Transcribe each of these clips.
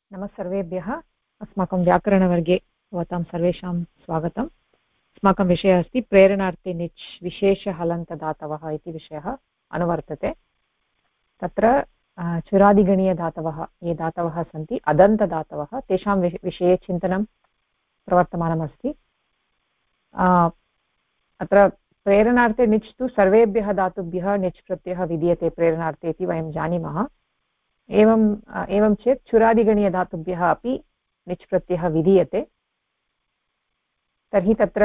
नमस्सर्वेभ्यः। अस्माकं व्याकरणवर्गे भवतां सर्वेषां स्वागतम्। अस्माकं विषयः अस्ति प्रेरणार्थे निच् विशेषहलन्तदातवः इति विषयः अनुवर्तते। तत्र चुरादिगणीयधातवः ये धातवः सन्ति अदन्तदातवः तेषां विषये चिन्तनं प्रवर्तमानमस्ति। अत्र प्रेरणार्थे निच् तु सर्वेभ्यः धातुभ्यः निच् प्रत्ययः विधीयते प्रेरणार्थे इति वयं जानीमः। एवं चेत् चुरादिगणीयधातुभ्यः अपि निच् प्रत्ययः विधीयते। तर्हि तत्र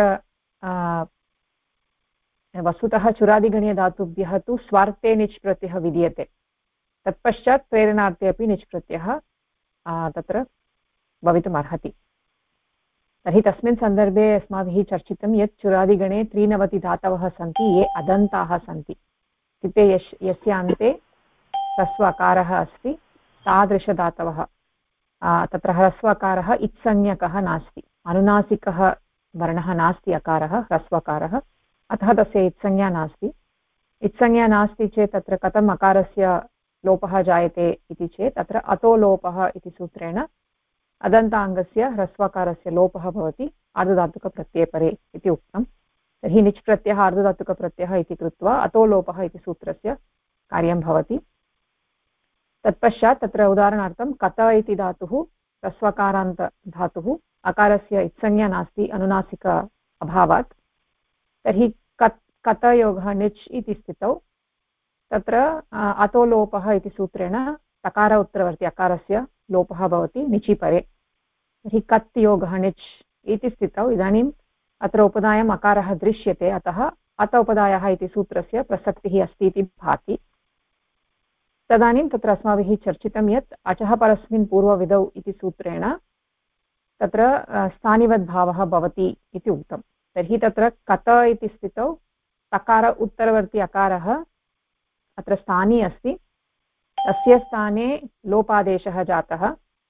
वस्तुतः चुरादिगणीयधातुभ्यः तु स्वार्थे निच् प्रत्ययः विधीयते। तत्पश्चात् प्रेरणार्थे अपि निच् प्रत्ययः तत्र भवितुमर्हति। तर्हि तस्मिन् सन्दर्भे अस्माभिः चर्चितं यत् चुरादिगणे 93 धातवः सन्ति ये अदन्ताः सन्ति। इत्युक्ते यस्य अन्ते ह्रस्वकारः अस्ति तादृशधातवः। तत्र ह्रस्वकारः इत्संज्ञकः नास्ति, अनुनासिकः वर्णः नास्ति अकारः ह्रस्वकारः, अतः तस्य इत्संज्ञा नास्ति। इत्संज्ञा नास्ति चेत् तत्र कथम् अकारस्य लोपः जायते इति चेत् तत्र अतो लोपः इति सूत्रेण अदन्ताङ्गस्य ह्रस्वकारस्य लोपः भवति आर्धधातुकप्रत्यये परे इति उक्तं। तर्हि निच् प्रत्ययः आर्धधातुकप्रत्ययः इति कृत्वा अतो लोपः इति सूत्रस्य कार्यं भवति। तत्पश्चात् तत्र उदाहरणार्थं कत इति धातुः ह्रस्वकारान्त धातुः, अकारस्य इत्संज्ञा नास्ति अनुनासिक अभावात्। तर्हि कतयोगः निच् इति स्थितौ तत्र अतो लोपः इति सूत्रेण तकार उत्तरवर्ति अकारस्य लोपः भवति निचि परे। तर्हि कत् योगः निच् इति स्थितौ इदानीम् अत्र उपधायाम् अकारः दृश्यते, अतः अत उपधायाः इति सूत्रस्य प्रसक्तिः अस्ति इति भाति। तदानीं तत्र अस्माभिः चर्चितं यत् अचः परस्मिन् पूर्वविधौ इति सूत्रेण तत्र स्थानिवद्भावः भवति इति उक्तं। तर्हि तत्र कत इति स्थितौ तकार उत्तरवर्ती अकारः अत्र स्थानी अस्ति, तस्य स्थाने लोपादेशः जातः,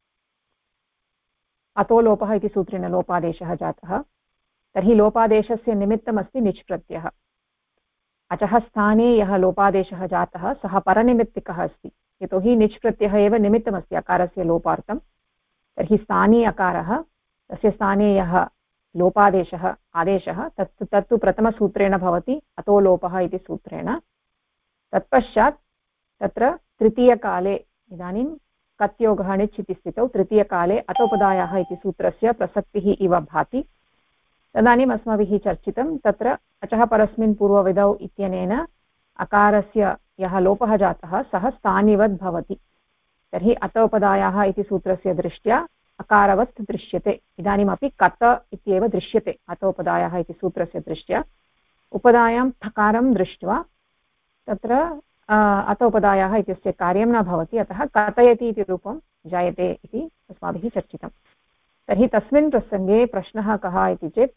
अतो लोपः इति सूत्रेण लोपादेशः जातः। तर्हि लोपादेशस्य निमित्तमस्ति निच् प्रत्ययः। अचः स्थाने यः लोपादेशः जातः सः परनिमित्तिकः अस्ति, यतोहि निच् प्रत्ययः एव निमित्तमस्ति अकारस्य लोपार्थं। तर्हि स्थानी अकारः, तस्य स्थाने यः लोपादेशः आदेशः तत्तु प्रथमसूत्रेण भवति अतो लोपः इति सूत्रेण। तत्पश्चात् तत्र तृतीयकाले इदानीं कत्योगः निच् इति स्थितौ तृतीयकाले अतोपदायाः इति सूत्रस्य प्रसक्तिः इव भाति। तदानीम् अस्माभिः चर्चितं तत्र अचः परस्मिन् पूर्वविधौ इत्यनेन अकारस्य यः लोपः जातः सः स्थानिवद् भवति। तर्हि अतोपदायाः इति सूत्रस्य दृष्ट्या अकारवत् दृश्यते। इदानीमपि कत इत्येव दृश्यते अतोपदायाः इति सूत्रस्य दृष्ट्या। उपदायां थकारं दृष्ट्वा तत्र अतोपदायाः इत्यस्य कार्यं न भवति, अतः कथयति इति रूपं जायते इति अस्माभिः चर्चितं। तर्हि तस्मिन् प्रसङ्गे प्रश्नः कः इति चेत्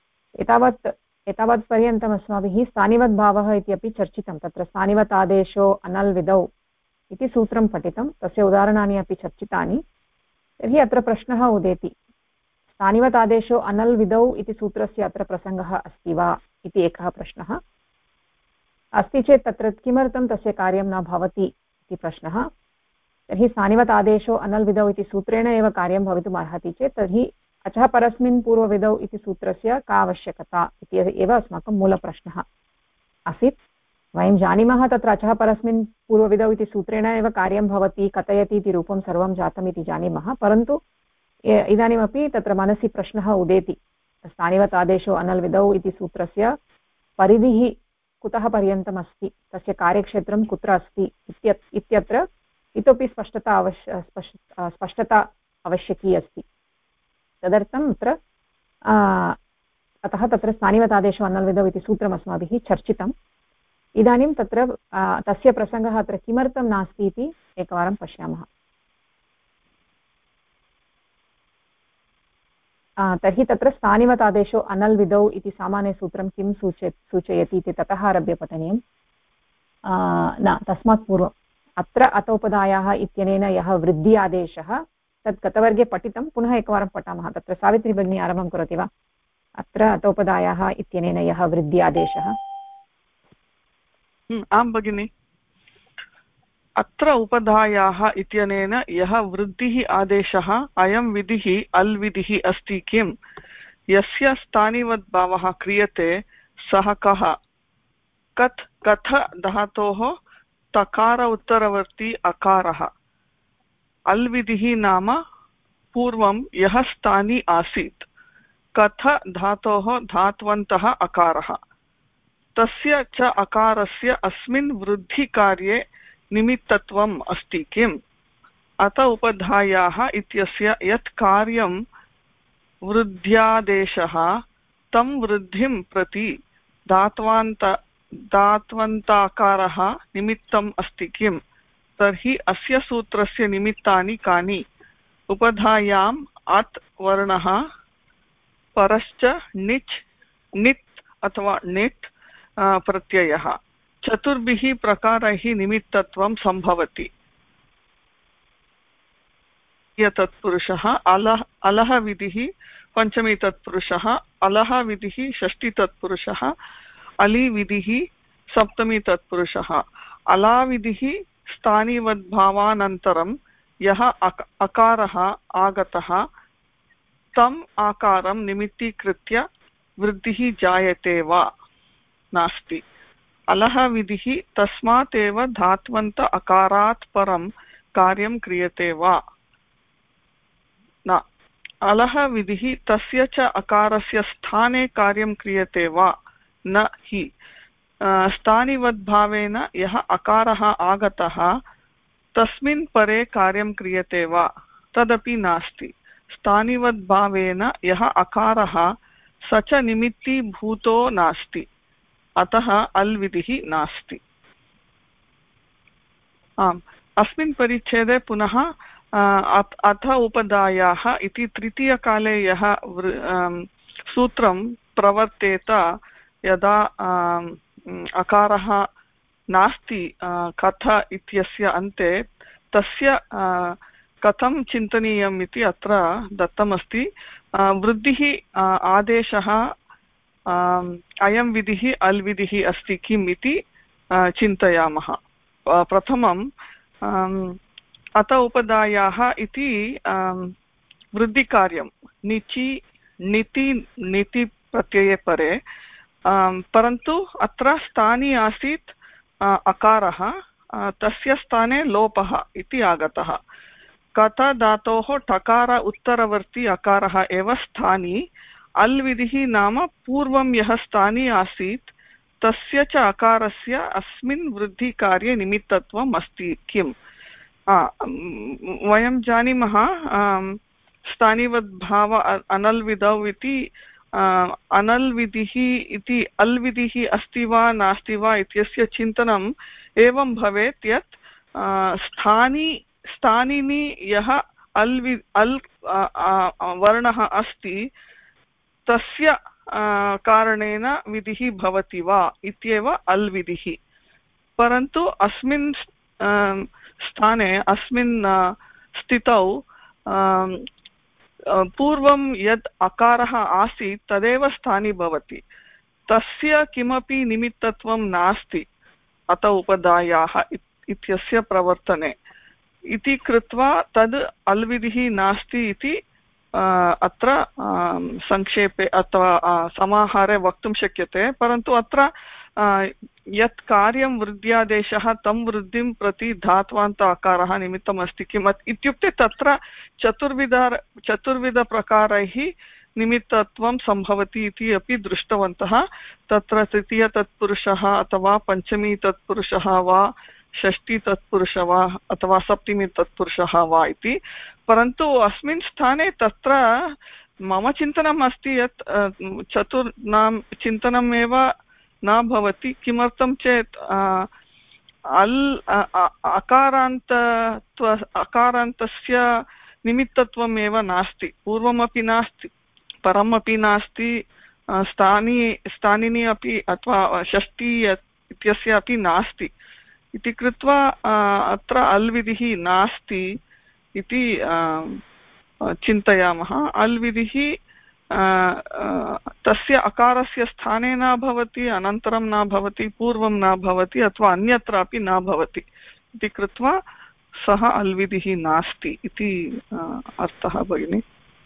एतावत्पर्यन्तम् अस्माभिः स्थानिवद्भावः इत्यपि चर्चितं। तत्र स्थानिवत् आदेशो अनल् विधौ इति सूत्रं पठितं, तस्य उदाहरणानि अपि चर्चितानि। तर्हि अत्र प्रश्नः उदेति, स्थानिवत् आदेशो अनल् विधौ इति सूत्रस्य अत्र प्रसङ्गः अस्ति वा इति एकः प्रश्नः अस्ति चेत् तत्र किमर्थं तस्य कार्यं न भवति इति प्रश्नः। तर्हि स्थानिवत् आदेशो अनल् विधौ इति सूत्रेण एव कार्यं भवितुम् अर्हति चेत् तर्हि अचः परस्मिन् पूर्वविधौ इति सूत्रस्य का आवश्यकता इति एव अस्माकं मूलप्रश्नः आसीत्। वयं जानीमः तत्र अचः परस्मिन् पूर्वविधौ इति सूत्रेण एव कार्यं भवति, कथयति इति रूपं सर्वं जातम् इति जानीमः, परन्तु इदानीमपि तत्र मनसि प्रश्नः उदेति, स्थानिवत् आदेशो अनल् विधौ इति सूत्रस्य परिधिः कुतः पर्यन्तम् अस्ति, तस्य कार्यक्षेत्रं कुत्र अस्ति इत्यत्र इतोपि स्पष्टता आवश्यकी अस्ति। तदर्थम् अत्र अतः तत्र स्थानिवत् आदेशो अनल् विधौ इति सूत्रम् अस्माभिः चर्चितम्। इदानीं तत्र तस्य प्रसङ्गः अत्र किमर्थं नास्ति इति एकवारं पश्यामः। तर्हि तत्र स्थानिवत् आदेशो अनल् विधौ इति सामान्यसूत्रं किं सूचयति इति ततः आरभ्य पठनीयं न, तस्मात् पूर्वम् अत्र अतोपदायाः इत्यनेन यः वृद्धि आदेशः तत् गतवर्गे पठितं, पुनः एकवारं पठामः। तत्र सावित्री भगिनी आरम्भं करोति वा? अत्र अतोपदायाः इत्यनेन यः वृद्धि आदेशः। आं भगिनि। अत्र उपधायाः इत्यनेन यः वृद्धिः आदेशः अयं विधिः अल् विधिः अस्ति किम्? यस्य स्थानिवद्भावः क्रियते सः कः? कथ कथ धातोः तकार उत्तरवर्ती अकारः। अल् विधिः नाम पूर्वं यः स्थानी आसीत्। कथ धातोः धात्वन्तः अकारः। तस्य च अकारस्य अस्मिन् वृद्धिकार्ये निमित्तत्वम् अस्ति किम्? अत उपधायाः इत्यस्य यत् कार्यं वृद्ध्यादेशः तं वृद्धिं प्रति धात्वन्ताकारः निमित्तम् अस्ति किम्? तर्हि अस्य सूत्रस्य निमित्तानि कानि? उपधायाम् अत् वर्णः परश्च निच् नित् अथवा निट् प्रत्ययः चतुर्भिः प्रकारैः निमित्तत्वं सम्भवति। तत्पुरुषः अलः विधिः पञ्चमी तत्पुरुषः, अलः विधिः षष्ठी तत्पुरुषः, अली विधिः सप्तमी तत्पुरुषः। अला विधिः स्थानिवद्भावानन्तरं यः अकारः आगतः तम् आकारं निमित्तीकृत्य वृद्धिः जायते वा नास्ति। अलः विधिः तस्मात् एव धात्वन्त अकारात् परं कार्यं क्रियते वा न। अलः विधिः तस्य च अकारस्य स्थाने कार्यं क्रियते वा न हि। स्थानिवद्भावेन यः अकारः आगतः तस्मिन् परे कार्यं क्रियते वा तदपि नास्ति। स्थानिवद्भावेन यः अकारः स च निमित्तीभूतो नास्ति, अतः अल् विधिः नास्ति। आम्, अस्मिन् परिच्छेदे पुनः अथ उपधायाः इति तृतीयकाले यः सूत्रं प्रवर्तेत यदा अकारः नास्ति कथ इत्यस्य अन्ते, तस्य कथं चिन्तनीयम् इति अत्र दत्तमस्ति। वृद्धिः आदेशः अयं विधिः अल् विधिः अस्ति किम् इति चिन्तयामः। प्रथमं अत उपधायाः इति वृद्धिकार्यं निचि निति निति प्रत्यये परे, परन्तु अत्र स्थानी आसीत् अकारः, तस्य स्थाने लोपः इति आगतः। कथ धातोः टकार उत्तरवर्ती अकारः एव स्थानी। अल् विधिः नाम पूर्वं यः स्थानी आसीत् तस्य च अकारस्य अस्मिन् वृद्धिकार्ये निमित्तत्वम् अस्ति किम्? वयं जानीमः स्थानिवद्भाव अनल् विधौ इति। अनल् विधिः इति अल् विधिः अस्ति वा नास्ति वा इत्यस्य चिन्तनम् एवं भवेत् यत् स्थानिनि यः अल् वर्णः अस्ति तस्य कारणेन विधिः भवति वा इत्येव अल् विधिः। परन्तु अस्मिन् स्थाने अस्मिन् स्थितौ पूर्वं यद् अकारः आसीत् तदेव स्थानी भवति, तस्य किमपि निमित्तत्वं नास्ति अत उपधायाः इत्यस्य प्रवर्तने इति कृत्वा तद् अल् विधिः नास्ति इति अत्र संक्षेपे अथवा समाहारे वक्तुं शक्यते। परन्तु अत्र यत् कार्यं वृद्ध्यादेशः तं वृद्धिं प्रति धात्वान्त आकारः निमित्तम् अस्ति किम् इत्युक्ते तत्र चतुर्विधप्रकारैः निमित्तत्वं सम्भवति इति अपि दृष्टवन्तः। तत्र तृतीयतत्पुरुषः अथवा पञ्चमी तत्पुरुषः वा षष्ठी तत्पुरुषः वा अथवा सप्तमी तत्पुरुषः वा इति। परन्तु अस्मिन् स्थाने तत्र मम चिन्तनम् अस्ति यत् चतुर्णां चिन्तनमेव न भवति। किमर्थं चेत् अकारान्तस्य निमित्तत्वमेव नास्ति, पूर्वमपि नास्ति परमपि नास्ति, स्थानिनी अपि अथवा षष्ठी इत्यस्य अपि नास्ति इति कृत्वा अत्र अल् विधिः नास्ति इति चिन्तयामः। अल् विधिः तस्य अकारस्य स्थाने न भवति, अनन्तरं न भवति, पूर्वं न भवति अथवा अन्यत्रापि न भवति इति कृत्वा सः अल्विधिः नास्ति इति अर्थः भगिनि।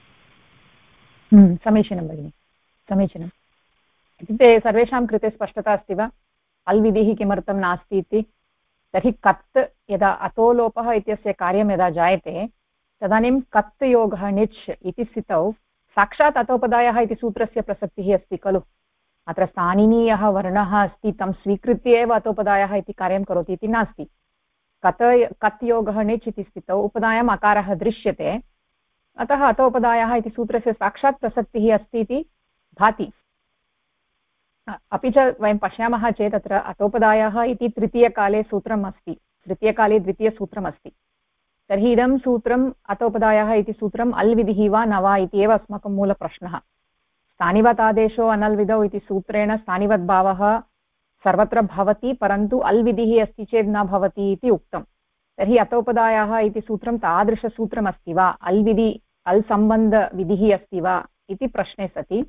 समीचीनं भगिनि, समीचीनम्। इत्युक्ते सर्वेषां कृते स्पष्टता अस्ति वा अल्विधिः किमर्थं नास्ति इति? तर्हि कत् यदा अतोलोपः इत्यस्य कार्यं यदा जायते तदानीं कत् योगः निच् इति स्थितौ साक्षात् अतोपदायः इति सूत्रस्य प्रसक्तिः अस्ति खलु। अत्र स्थानिनीयः वर्णः अस्ति तं स्वीकृत्य एव अतोपदायः इति कार्यं करोति इति नास्ति। कत् योगः निच् इति स्थितौ उपदायाम् अकारः दृश्यते, अतः अतोपदायः इति सूत्रस्य साक्षात् प्रसक्तिः अस्ति इति भाति। अपि च वयं पश्यामः चेत् अत्र अतोपदायः इति तृतीयकाले सूत्रम् अस्ति, तृतीयकाले द्वितीयसूत्रम् अस्ति। तर्हि इदं सूत्रम् अतोपदायः इति सूत्रम् अल्विधिः वा न वा इति एव अस्माकं मूलप्रश्नः। स्थानिवत् आदेशो अनल्विधौ इति सूत्रेण स्थानिवद्भावः सर्वत्र भवति, परन्तु अल्विधिः अस्ति चेत् न भवति इति उक्तं। तर्हि अतोपदायः इति सूत्रं तादृशसूत्रमस्ति वा, अल्सम्बन्धविधिः अस्ति वा इति प्रश्ने सति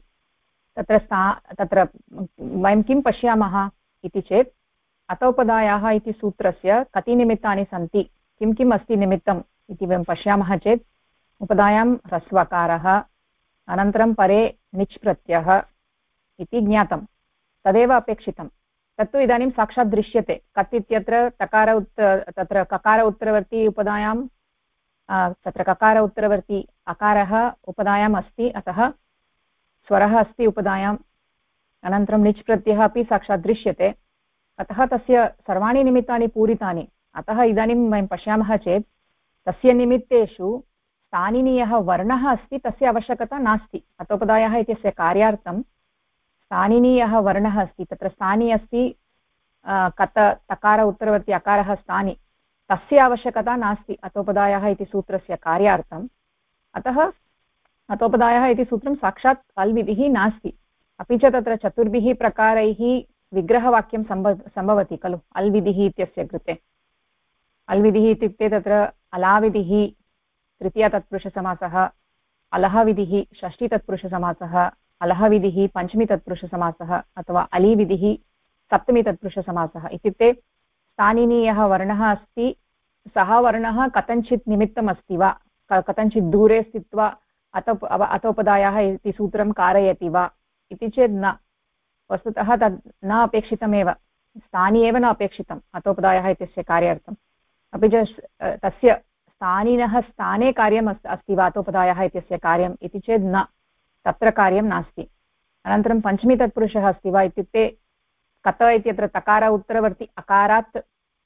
तत्र वयं किं पश्यामः इति चेत् अतोपदायः इति सूत्रस्य कति निमित्तानि सन्ति, किं किम् अस्ति निमित्तम् इति वयं पश्यामः चेत् उपदायां ह्रस्वकारः, अनन्तरं परे निच् प्रत्ययः इति ज्ञातं, तदेव अपेक्षितं। तत्तु इदानीं साक्षात् दृश्यते। कत् इत्यत्र तत्र ककार उत्तरवर्ती उपदायां तत्र ककार उत्तरवर्ती अकारः उपदायाम् अस्ति, अतः स्वरः अस्ति उपदायाम्, अनन्तरं निच् प्रत्ययः अपि साक्षात् दृश्यते, अतः तस्य सर्वाणि निमित्तानि पूरितानि। अतः इदानीं वयं पश्यामः चेत् तस्य निमित्तेषु स्थानिनीयः वर्णः अस्ति तस्य आवश्यकता नास्ति। अतोपदायः इत्यस्य कार्यार्थं स्थानिनीयः वर्णः अस्ति, तत्र स्थानि अस्ति कत तकार उत्तरवर्ती अकारः स्थानि, तस्य आवश्यकता नास्ति अतोपदायः इति सूत्रस्य कार्यार्थम्। अतः अतोपदायः इति सूत्रं साक्षात् अल्विधिः नास्ति। अपि च तत्र चतुर्भिः प्रकारैः विग्रहवाक्यं सम्भवति खलु अल्विधिः इत्यस्य कृते। अल्विधिः इत्युक्ते तत्र अलाविधिः तृतीयतत्पुरुषसमासः, अलहविधिः षष्ठीतत्पुरुषसमासः, अलहविधिः पञ्चमीतत्पुरुषसमासः अथवा अलीविधिः सप्तमीतत्पुरुषसमासः। इत्युक्ते स्थानिनीयः वर्णः अस्ति, सः वर्णः कथञ्चित् निमित्तम् अस्ति वा, कथञ्चित् दूरे स्थित्वा अतोपदायः इति सूत्रं कारयति वा इति चेत् न, वस्तुतः तद् न अपेक्षितमेव, स्थानि एव न अपेक्षितम् अतोपदायः इत्यस्य कार्यार्थम्। अपि च तस्य स्थानिनः स्थाने कार्यम् अस्ति वा अतोपदायः इत्यस्य कार्यम् इति चेत् न, तत्र कार्यं नास्ति। अनन्तरं पञ्चमी तत्पुरुषः अस्ति वा इत्युक्ते कत इत्यत्र तकार उत्तरवर्ती अकारात्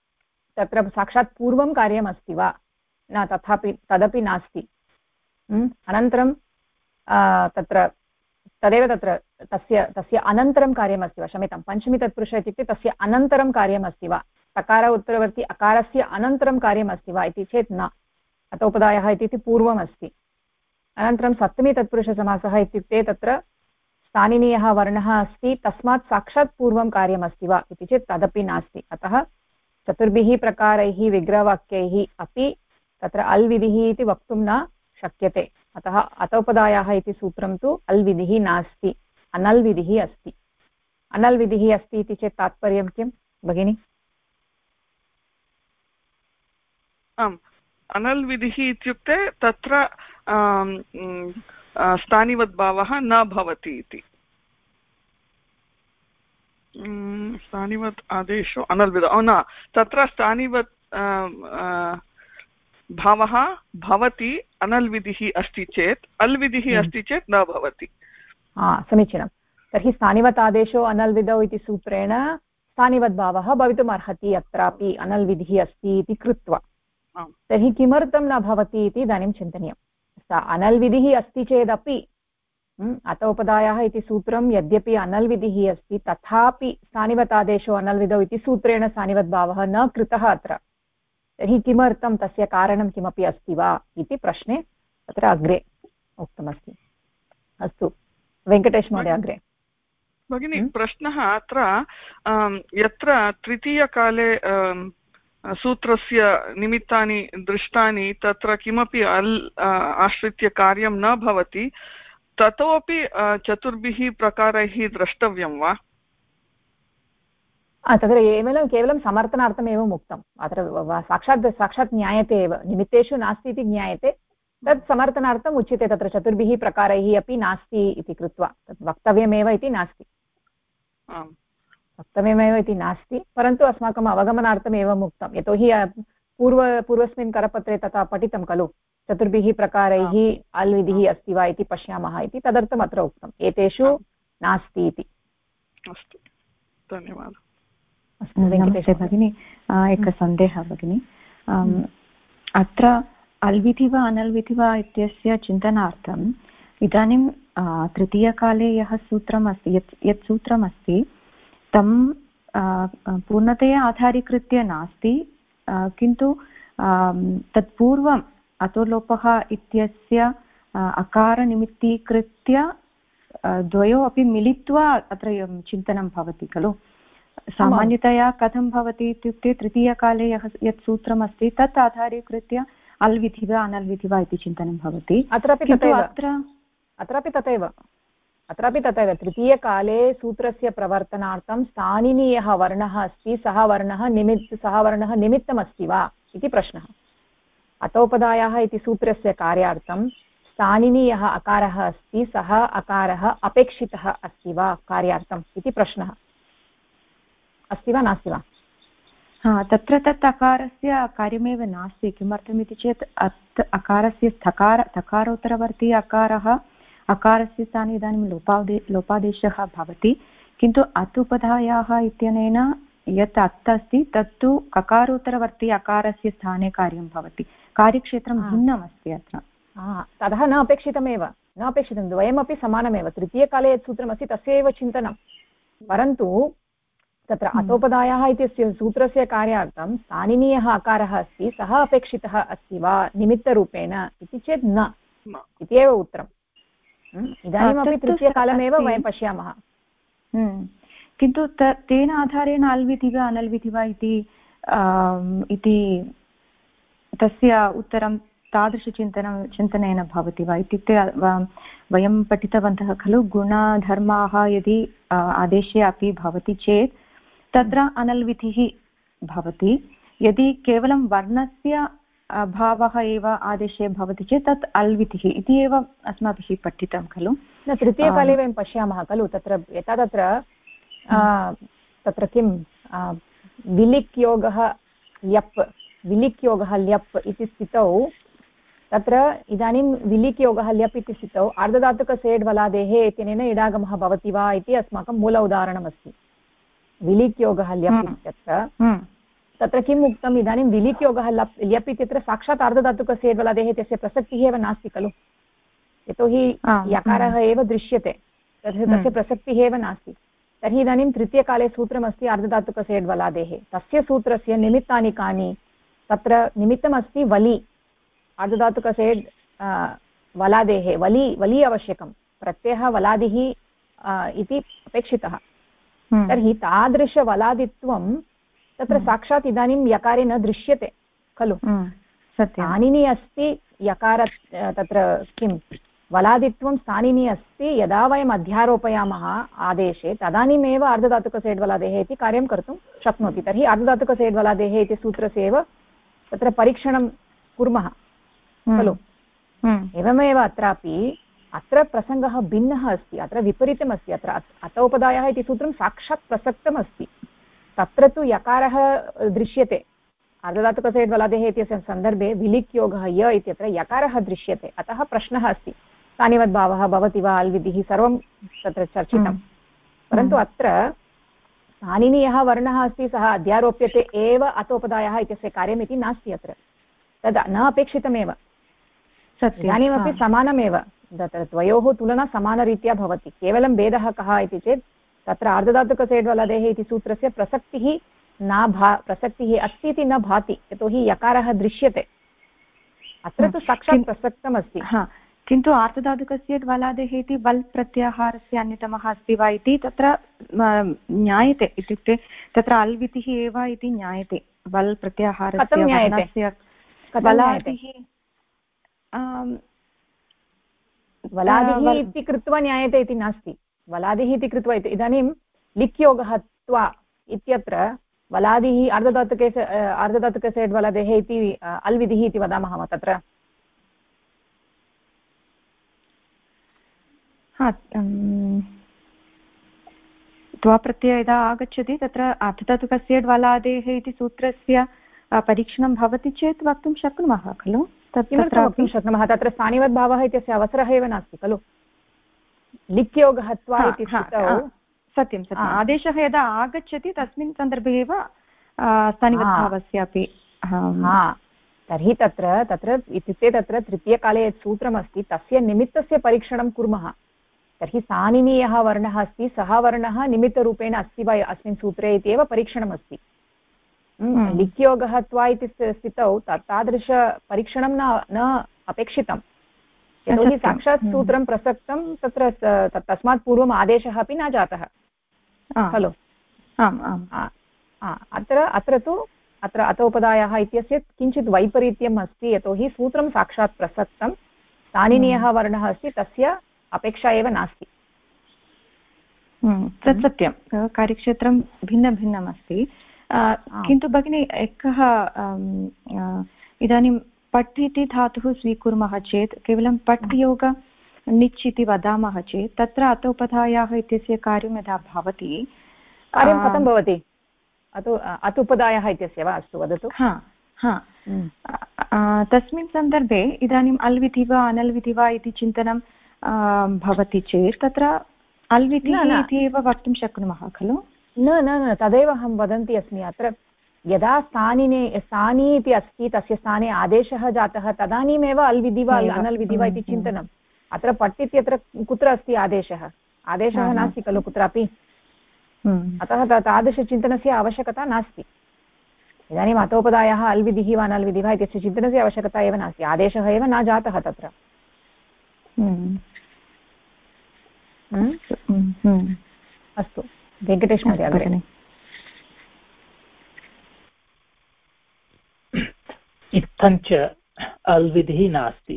तत्र साक्षात् पूर्वं कार्यम् अस्ति वा न, तथापि तदपि नास्ति। अनन्तरं तत्र तदेव तत्र तस्य अनन्तरं कार्यमस्ति वा, क्षम्यतां, पञ्चमी तत्पुरुषः इत्युक्ते तस्य अनन्तरं कार्यमस्ति वा, तकार उत्तरवर्ती अकारस्य अनन्तरं कार्यमस्ति वा इति चेत् न, अतोपदायः इति पूर्वमस्ति। अनन्तरं सप्तमी तत्पुरुषसमासः इत्युक्ते तत्र स्थानिनीयः वर्णः अस्ति, तस्मात् साक्षात् पूर्वं कार्यमस्ति वा इति चेत् तदपि नास्ति। अतः चतुर्भिः प्रकारैः विग्रहवाक्यैः अपि तत्र अल्विधिः इति वक्तुं न शक्यते। अतः अतोपदायः इति सूत्रं तु अल्विधिः नास्ति, अनल्विधिः अस्ति। अनल्विधिः अस्ति इति चेत् तात्पर्यं किं भगिनि? आम्, अनल्विधिः इत्युक्ते तत्र स्थानिवद्भावः न भवति इति। स्थानिवत् आदेशो अनल्विधौ न, तत्र स्थानिवत् भावः भवति, अनल्विधिः अस्ति चेत्, अल्विधिः अस्ति चेत् न भवति। समीचीनं। तर्हि स्थानिवत् आदेशो अनल्विधौ इति सूत्रेण स्थानिवद्भावः भवितुम् अर्हति, अत्रापि अनल्विधिः अस्ति इति कृत्वा। तर्हि किमर्थं न भवति इति इदानीं चिन्तनीयम्। अनल्विधिः अस्ति चेदपि अतोपदायः इति सूत्रं यद्यपि अनल्विधिः अस्ति, तथापि स्थानिवत् आदेशो अनल्विधौ इति सूत्रेण स्थानिवद्भावः न कृतः अत्र। तर्हि किमर्थं, तस्य कारणं किमपि अस्ति वा इति प्रश्ने तत्र अग्रे उक्तमस्ति। अस्तु वेङ्कटेश महोदय अग्रे। भगिनी, प्रश्नः अत्र यत्र तृतीयकाले सूत्रस्य निमित्तानि दृष्टानि, तत्र किमपि आश्रित्य कार्यं न भवति, ततोपि चतुर्भिः प्रकारैः द्रष्टव्यं वा? तत्र केवलं समर्थनार्थमेव उक्तम् अत्र साक्षात् ज्ञायते एव निमित्तेषु नास्ति इति ज्ञायते तत् समर्थनार्थम् उच्यते तत्र चतुर्भिः प्रकारैः अपि नास्ति इति कृत्वा तत् वक्तव्यमेव इति नास्ति वक्तव्यमेव इति नास्ति परन्तु अस्माकम् अवगमनार्थम् एवम् उक्तं यतोहि पूर्वस्मिन् करपत्रे तथा पठितं खलु चतुर्भिः प्रकारैः अल् विधिः अस्ति वा इति पश्यामः इति तदर्थम् अत्र उक्तम् एतेषु नास्ति इति अस्तु धन्यवादः नमस्ते भगिनी एकः सन्देहः भगिनी अत्र अल्विधि वा अनल्विधि वा इत्यस्य चिन्तनार्थम् इदानीं तृतीयकाले यः सूत्रम् अस्ति यत् सूत्रम् अस्ति तं पूर्णतया आधारीकृत्य नास्ति किन्तु तत्पूर्वम् अतोलोपः इत्यस्य अकारनिमित्तीकृत्य द्वयोः अपि मिलित्वा अत्र चिन्तनं भवति खलु सामान्यतया कथं भवति इत्युक्ते तृतीयकाले यत् सूत्रमस्ति तत् आधारीकृत्य अल्विधि वा अनल्विधि वा इति चिन्तनं भवति अत्रापि तथैव तृतीयकाले सूत्रस्य प्रवर्तनार्थं स्थानिनि यः वर्णः अस्ति सः वर्णः निमित्तमस्ति वा इति प्रश्नः अतोपदायाः इति सूत्रस्य कार्यार्थं स्थानिनि यः अकारः अस्ति सः अकारः अपेक्षितः अस्ति वा कार्यार्थम् इति प्रश्नः अस्ति वा नास्ति वा तत्र तत् अकारस्य कार्यमेव नास्ति किमर्थमिति चेत् अकारस्य तकारोत्तरवर्ती अकारः अकारस्य स्थाने इदानीं लोपादेशः भवति किन्तु अतुपधायाः इत्यनेन यत् अत् अस्ति तत्तु ककारोत्तरवर्ती अकारस्य स्थाने कार्यं भवति कार्यक्षेत्रं भिन्नमस्ति अत्र ततः न अपेक्षितमेव द्वयमपि समानमेव तृतीयकाले यत् सूत्रमस्ति तस्य एव चिन्तनं परन्तु तत्र अतोपदायाः इत्यस्य सूत्रस्य कार्यार्थं स्थानिनि यः अकारः अस्ति सः अपेक्षितः अस्ति वा निमित्तरूपेण इति चेत् न इति एव उत्तरम् इदानीमपि तृतीयकालमेव वयं पश्यामः किन्तु तेन आधारेण अल्विधि वा अनल्विधि वा इति तस्य उत्तरं चिन्तनेन भवति वा इत्युक्ते वयं पठितवन्तः खलु गुणधर्माः यदि आदेशे अपि भवति चेत् तत्र अनल्विधिः भवति यदि केवलं वर्णस्य भावः एव आदेशे भवति चेत् तत् अल्विधिः इति एव अस्माभिः पठितं खलु न तृतीयकाले वयं पश्यामः खलु तत्र यथा तत्र किं विलिक्योगः ल्यप् इति स्थितौ तत्र इदानीं विलिक्योगः ल्यप् इति स्थितौ आर्धधातुकसेड्वलादेः इत्यनेन इडागमः भवति वा इति अस्माकं मूल उदाहरणमस्ति विलिक्योगः ल्यप् इत्यत्र तत्र किम् उक्तम् इदानीं विलिक्योगः ल्यप् इत्यत्र साक्षात् आर्धधातुकसेड्वलादेः इत्यस्य प्रसक्तिः एव नास्ति खलु यतोहि यकारः एव दृश्यते तस्य प्रसक्तिः एव नास्ति तर्हि इदानीं तृतीयकाले सूत्रमस्ति आर्धधातुकसेड्वलादेः तस्य सूत्रस्य निमित्तानि कानि तत्र निमित्तमस्ति वलि आर्धधातुकसेड् वलादेः वलि आवश्यकं प्रत्ययः वलादिः इति अपेक्षितः तर्हि तादृशवलादित्वं तत्र साक्षात् इदानीं यकारे न दृश्यते खलु स्थानिनि अस्ति यकार तत्र किं वलादित्वं स्थानिनि अस्ति यदा वयम् अध्यारोपयामः आदेशे तदानीमेव आर्धधातुकसेड्वलादेः इति कार्यं कर्तुं शक्नोति तर्हि आर्धधातुकसेड्वलादेः इति सूत्रस्य एव तत्र परीक्षणं कुर्मः खलु एवमेव अत्रापि अत्र प्रसङ्गः भिन्नः अस्ति अत्र विपरीतमस्ति अत्र अतोपदायः इति सूत्रं साक्षात् प्रसक्तमस्ति तत्र तु यकारः दृश्यते आर्धधातुकसेड्वलादेः इत्यस्य सन्दर्भे विलिक्योगः य इत्यत्र यकारः दृश्यते अतः प्रश्नः अस्ति स्थानिवद्भावः भवति वा अल्विधिः सर्वं तत्र चर्चितं परन्तु अत्र स्थानिनि यः वर्णः अस्ति सः अध्यारोप्यते एव अतोपदायः इत्यस्य कार्यमिति नास्ति अत्र तद् न अपेक्षितमेव इदानीमपि समानमेव तत्र द्वयोः तुलना समानरीत्या भवति केवलं भेदः कः इति चेत् तत्र आर्धधातुकसेड्वलादेः इति सूत्रस्य प्रसक्तिः अस्ति इति न भाति यतोहि यकारः दृश्यते अत्र तु साक्षात् प्रसक्तमस्ति किन्तु आर्धधातुकस्य द्वलादेः इति वल् प्रत्याहारस्य अन्यतमः अस्ति वा इति तत्र ज्ञायते इत्युक्ते तत्र अल्विधिः एव इति ज्ञायते वल् प्रत्याहारस्य वलादिः इति कृत्वा ज्ञायते इति नास्ति वलादिः इति कृत्वा इदानीं लिक्योगः त्वा इत्यत्र वलादिः अर्धधातुकस्य वलादेः इति अल्विधिः इति वदामः वा तत्र? द्वाप्रत्यय यदा आगच्छति तत्र अर्धधातुकस्य वलादेः इति सूत्रस्य परीक्षणं भवति चेत् वक्तुं शक्नुमः खलु? किमर्थं वक्तुं शक्नुमः? तत्र स्थानिवद्भावः इत्यस्य अवसरः एव नास्ति खलु। लिक्योगहत्वा इति स्थितौ सत्यं सत्यम् आदेशः यदा आगच्छति तस्मिन् सन्दर्भे एव स्थानिवद्भावस्यापि तर्हि तत्र इत्युक्ते तत्र तृतीयकाले यत् सूत्रमस्ति तस्य निमित्तस्य परीक्षणं कुर्मः। तर्हि सानिनि यः वर्णः अस्ति सः वर्णः निमित्तरूपेण अस्ति वा अस्मिन् सूत्रे इति एव परीक्षणमस्ति। लिक्योगहत्वा इति स्थितौ तादृशपरीक्षणं न अपेक्षितं, यतोहि साक्षात् सूत्रं प्रसक्तं तत्र तस्मात् पूर्वम् आदेशः अपि न जातः खलु। अत्र अतोपदायः इत्यस्य किञ्चित् वैपरीत्यम् अस्ति, यतोहि सूत्रं साक्षात् प्रसक्तं, सानिनि यः वर्णः अस्ति तस्य अपेक्षा एव नास्ति। तत् सत्यं कार्यक्षेत्रं भिन्नभिन्नम् अस्ति। किन्तु भगिनी एकः इदानीं पट् इति धातुः स्वीकुर्मः चेत् केवलं पट् योग निच् इति वदामः चेत् तत्र अतोपधायाः इत्यस्य कार्यं यदा भवति कार्यं कथं भवति? अतुपदायः इत्यस्य वा? अस्तु वदतु। तस्मिन् सन्दर्भे इदानीम् अल्विधि वा अनल्विधि वा इति चिन्तनं भवति चेत् तत्र अल्विधिः इति एव वक्तुं शक्नुमः खलु? न तदेव अहं वदन्ती अस्मि। अत्र यदा स्थानी इति अस्ति तस्य स्थाने आदेशः जातः तदानीमेव अल्विधि वा अनल्विधि वा इति चिन्तनम्। अत्र पट् इत्यत्र कुत्र अस्ति आदेशः नास्ति खलु कुत्रापि। अतः तादृशचिन्तनस्य आवश्यकता नास्ति। इदानीम् अतोपदायः अल्विधिः वा अनल्विधिः वा इत्यस्य चिन्तनस्य आवश्यकता एव नास्ति, आदेशः एव न जातः तत्र। अस्तु वेङ्कटेश महोदय अग्रे। इत्थञ्च अल्विधिः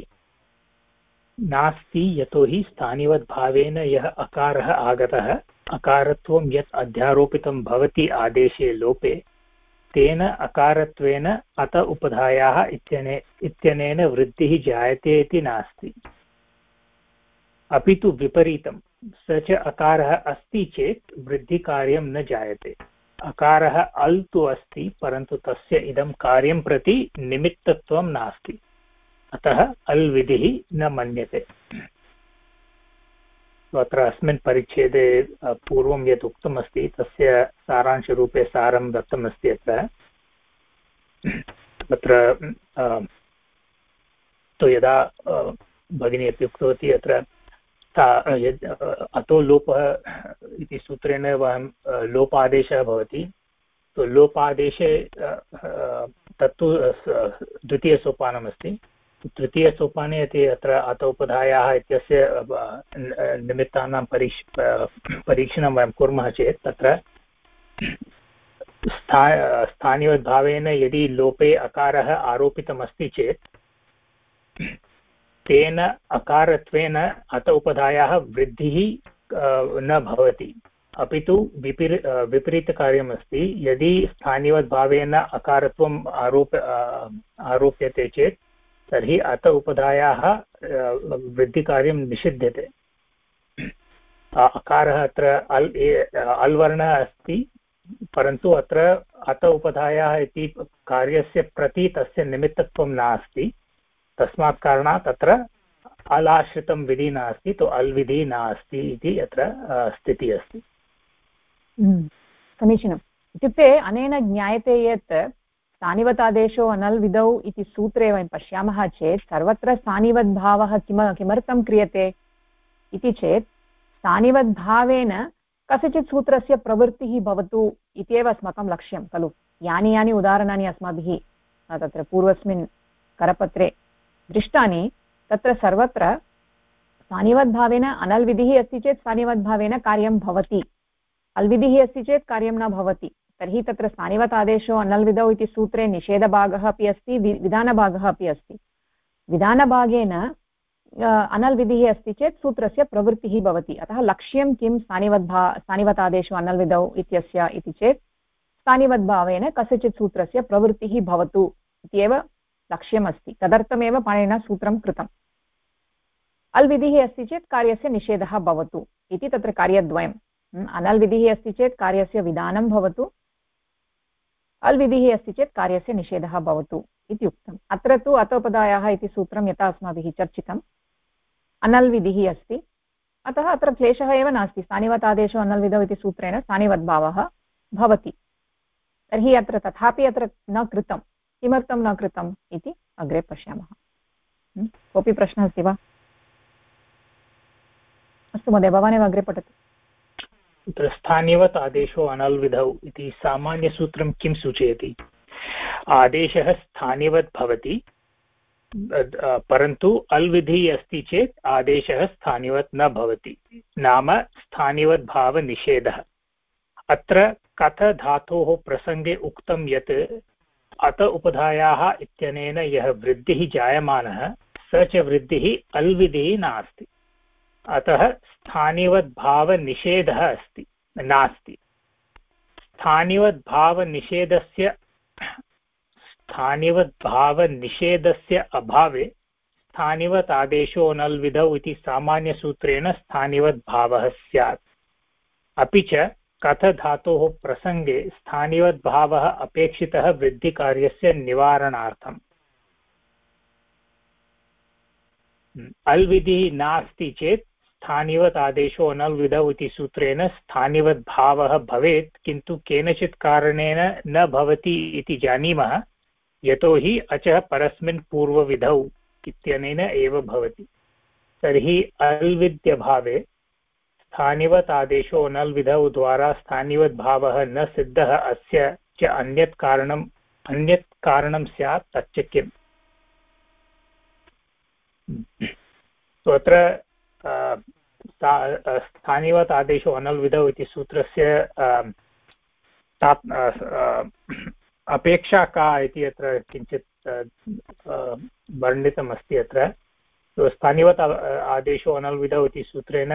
नास्ति यतोहि स्थानिवद्भावेन यः अकारः आगतः अकारत्वं यत् अध्यारोपितं भवति आदेशे लोपे तेन अकारत्वेन अत उपधायाः इत्यनेन वृद्धिः जायते इति नास्ति, अपि तु विपरीतं। स च अकारः अस्ति चेत् वृद्धिकार्यं न जायते। अकारः अल् तु अस्ति परन्तु तस्य इदं कार्यं प्रति निमित्तत्वं नास्ति, अतः अल् विधिः न मन्यते। अत्र अस्मिन् परिच्छेदे पूर्वं यत् उक्तमस्ति तस्य सारांशरूपे सारं दत्तमस्ति। अत्र तो यदा भगिनी अपि उक्तवती अत्र अतो लोपः इति सूत्रेण वयं लोपादेशः भवति। तो लोपादेशे तत्तु द्वितीयसोपानमस्ति। तृतीयसोपाने यदि अत्र अतोपधायाः इत्यस्य निमित्तानां परीक्षणं वयं कुर्मः चेत् तत्र स्थानिवद्भावेन यदि लोपे अकारः आरोपितमस्ति चेत् तेन अकारत्वेन अत उपधायाः वृद्धिः न भवति, अपि तु विपरीतकार्यमस्ति। यदि स्थानिवद्भावेन अकारत्वम् आरोप्यते चेत् तर्हि अत उपधायाः वृद्धिकार्यं निषिध्यते। अकारः अत्र अल् वर्णः अस्ति परन्तु अत्र अत उपधायाः इति कार्यस्य प्रति तस्य निमित्तत्वं नास्ति, तस्मात् कारणात् अत्र अलाश्रितं विधिः नास्ति, तो अल् विधिः नास्ति इति अत्र स्थितिः अस्ति। समीचीनम्। इत्युक्ते अनेन ज्ञायते यत् स्थानिवतादेशो अनल् विधौ इति सूत्रे वयं पश्यामः चेत् सर्वत्र स्थानिवद्भावः किमर्थं क्रियते इति चेत् स्थानिवद्भावेन कस्यचित् सूत्रस्य प्रवृत्तिः भवतु इत्येव अस्माकं लक्ष्यं खलु। यानि उदाहरणानि अस्माभिः तत्र पूर्वस्मिन् करपत्रे दृष्टानि तत्र सर्वत्र स्थानिवद्भावेन अनल् विधिः अस्ति चेत् स्थानिवद्भावेन कार्यं भवति, अल्विधिः अस्ति चेत् कार्यं न भवति। तर्हि तत्र स्थानिवत् आदेशो अनल् विधौ इति सूत्रे निषेधभागः अपि अस्ति, विधानभागः अपि अस्ति। विधानभागेन अनल् विधिः अस्ति चेत् सूत्रस्य प्रवृत्तिः भवति। अतः लक्ष्यं किं स्थानिवत् आदेशो अनल् विधौ इत्यस्य इति चेत् स्थानिवद्भावेन कस्यचित् सूत्रस्य प्रवृत्तिः भवतु इत्येव लक्ष्यमस्ति। तदर्थमेव पाणिनिना सूत्रं कृतम्। अल् विधिः अस्ति चेत् कार्यस्य निषेधः भवतु इति तत्र कार्यद्वयम्। अनल् विधिः अस्ति चेत् कार्यस्य विधानं भवतु, अल् विधिः अस्ति चेत् कार्यस्य निषेधः भवतु इति उक्तम्। अत्र तु अतोपदायाः इति सूत्रं यथा अस्माभिः चर्चितम् अनल् विधिः अस्ति, अतः अत्र क्लेशः एव नास्ति। स्थानिवत् आदेशो अनल् विधौ इति सूत्रेण स्थानिवद्भावः भवति। तर्हि अत्र तथापि अत्र न कृतं। किमर्थं न कृतम् इति अग्रे पश्यामः। कोऽपि प्रश्नः अस्ति वा? अस्तु महोदय, भवानेव अग्रे पठतु। तत्र स्थानिवत् आदेशो अनल् विधौ इति सामान्यसूत्रं किं सूचयति? आदेशः स्थानिवत् भवति, परन्तु अल् विधिः अस्ति चेत् आदेशः स्थानिवत् न भवति, नाम स्थानिवद्भावनिषेधः। अत्र कथ धातोः प्रसङ्गे उक्तं यत् अत उपधायाः इत्यनेन यः वृद्धिः जायमानः स च वृद्धिः अल् विधिः नास्ति, अतः स्थानिवद्भावनिषेधः अस्ति नास्ति। स्थानिवद्भावनिषेधस्य अभावे स्थानिवत् आदेशो अनल् विधौ इति सामान्यसूत्रेण स्थानिवद्भावः स्यात्। अपि च कथ धातोः प्रसङ्गे स्थानिवद्भावः अपेक्षितः वृद्धिकार्यस्य निवारणार्थम्। अल् विधिः नास्ति चेत् स्थानिवत् आदेशो अनल् विधौ इति सूत्रेण स्थानिवद्भावः भवेत्, किन्तु केनचित् कारणेन न भवति इति जानीमः, यतोहि अचः परस्मिन् पूर्वविधौ इत्यनेन एव भवति। तर्हि अल् विध्यभावे स्थानिवत् आदेशो अनल् विधौ द्वारा स्थानिवद्भावः न सिद्धः, अस्य च अन्यत् कारणं स्यात्, तच्च किम्? अत्र स्थानिवत् आदेशो अनल् विधौ इति सूत्रस्य अपेक्षा का इति अत्र किञ्चित् वर्णितमस्ति। अत्र स्थानिवत् आदेशो अनल् विधौ इति सूत्रेण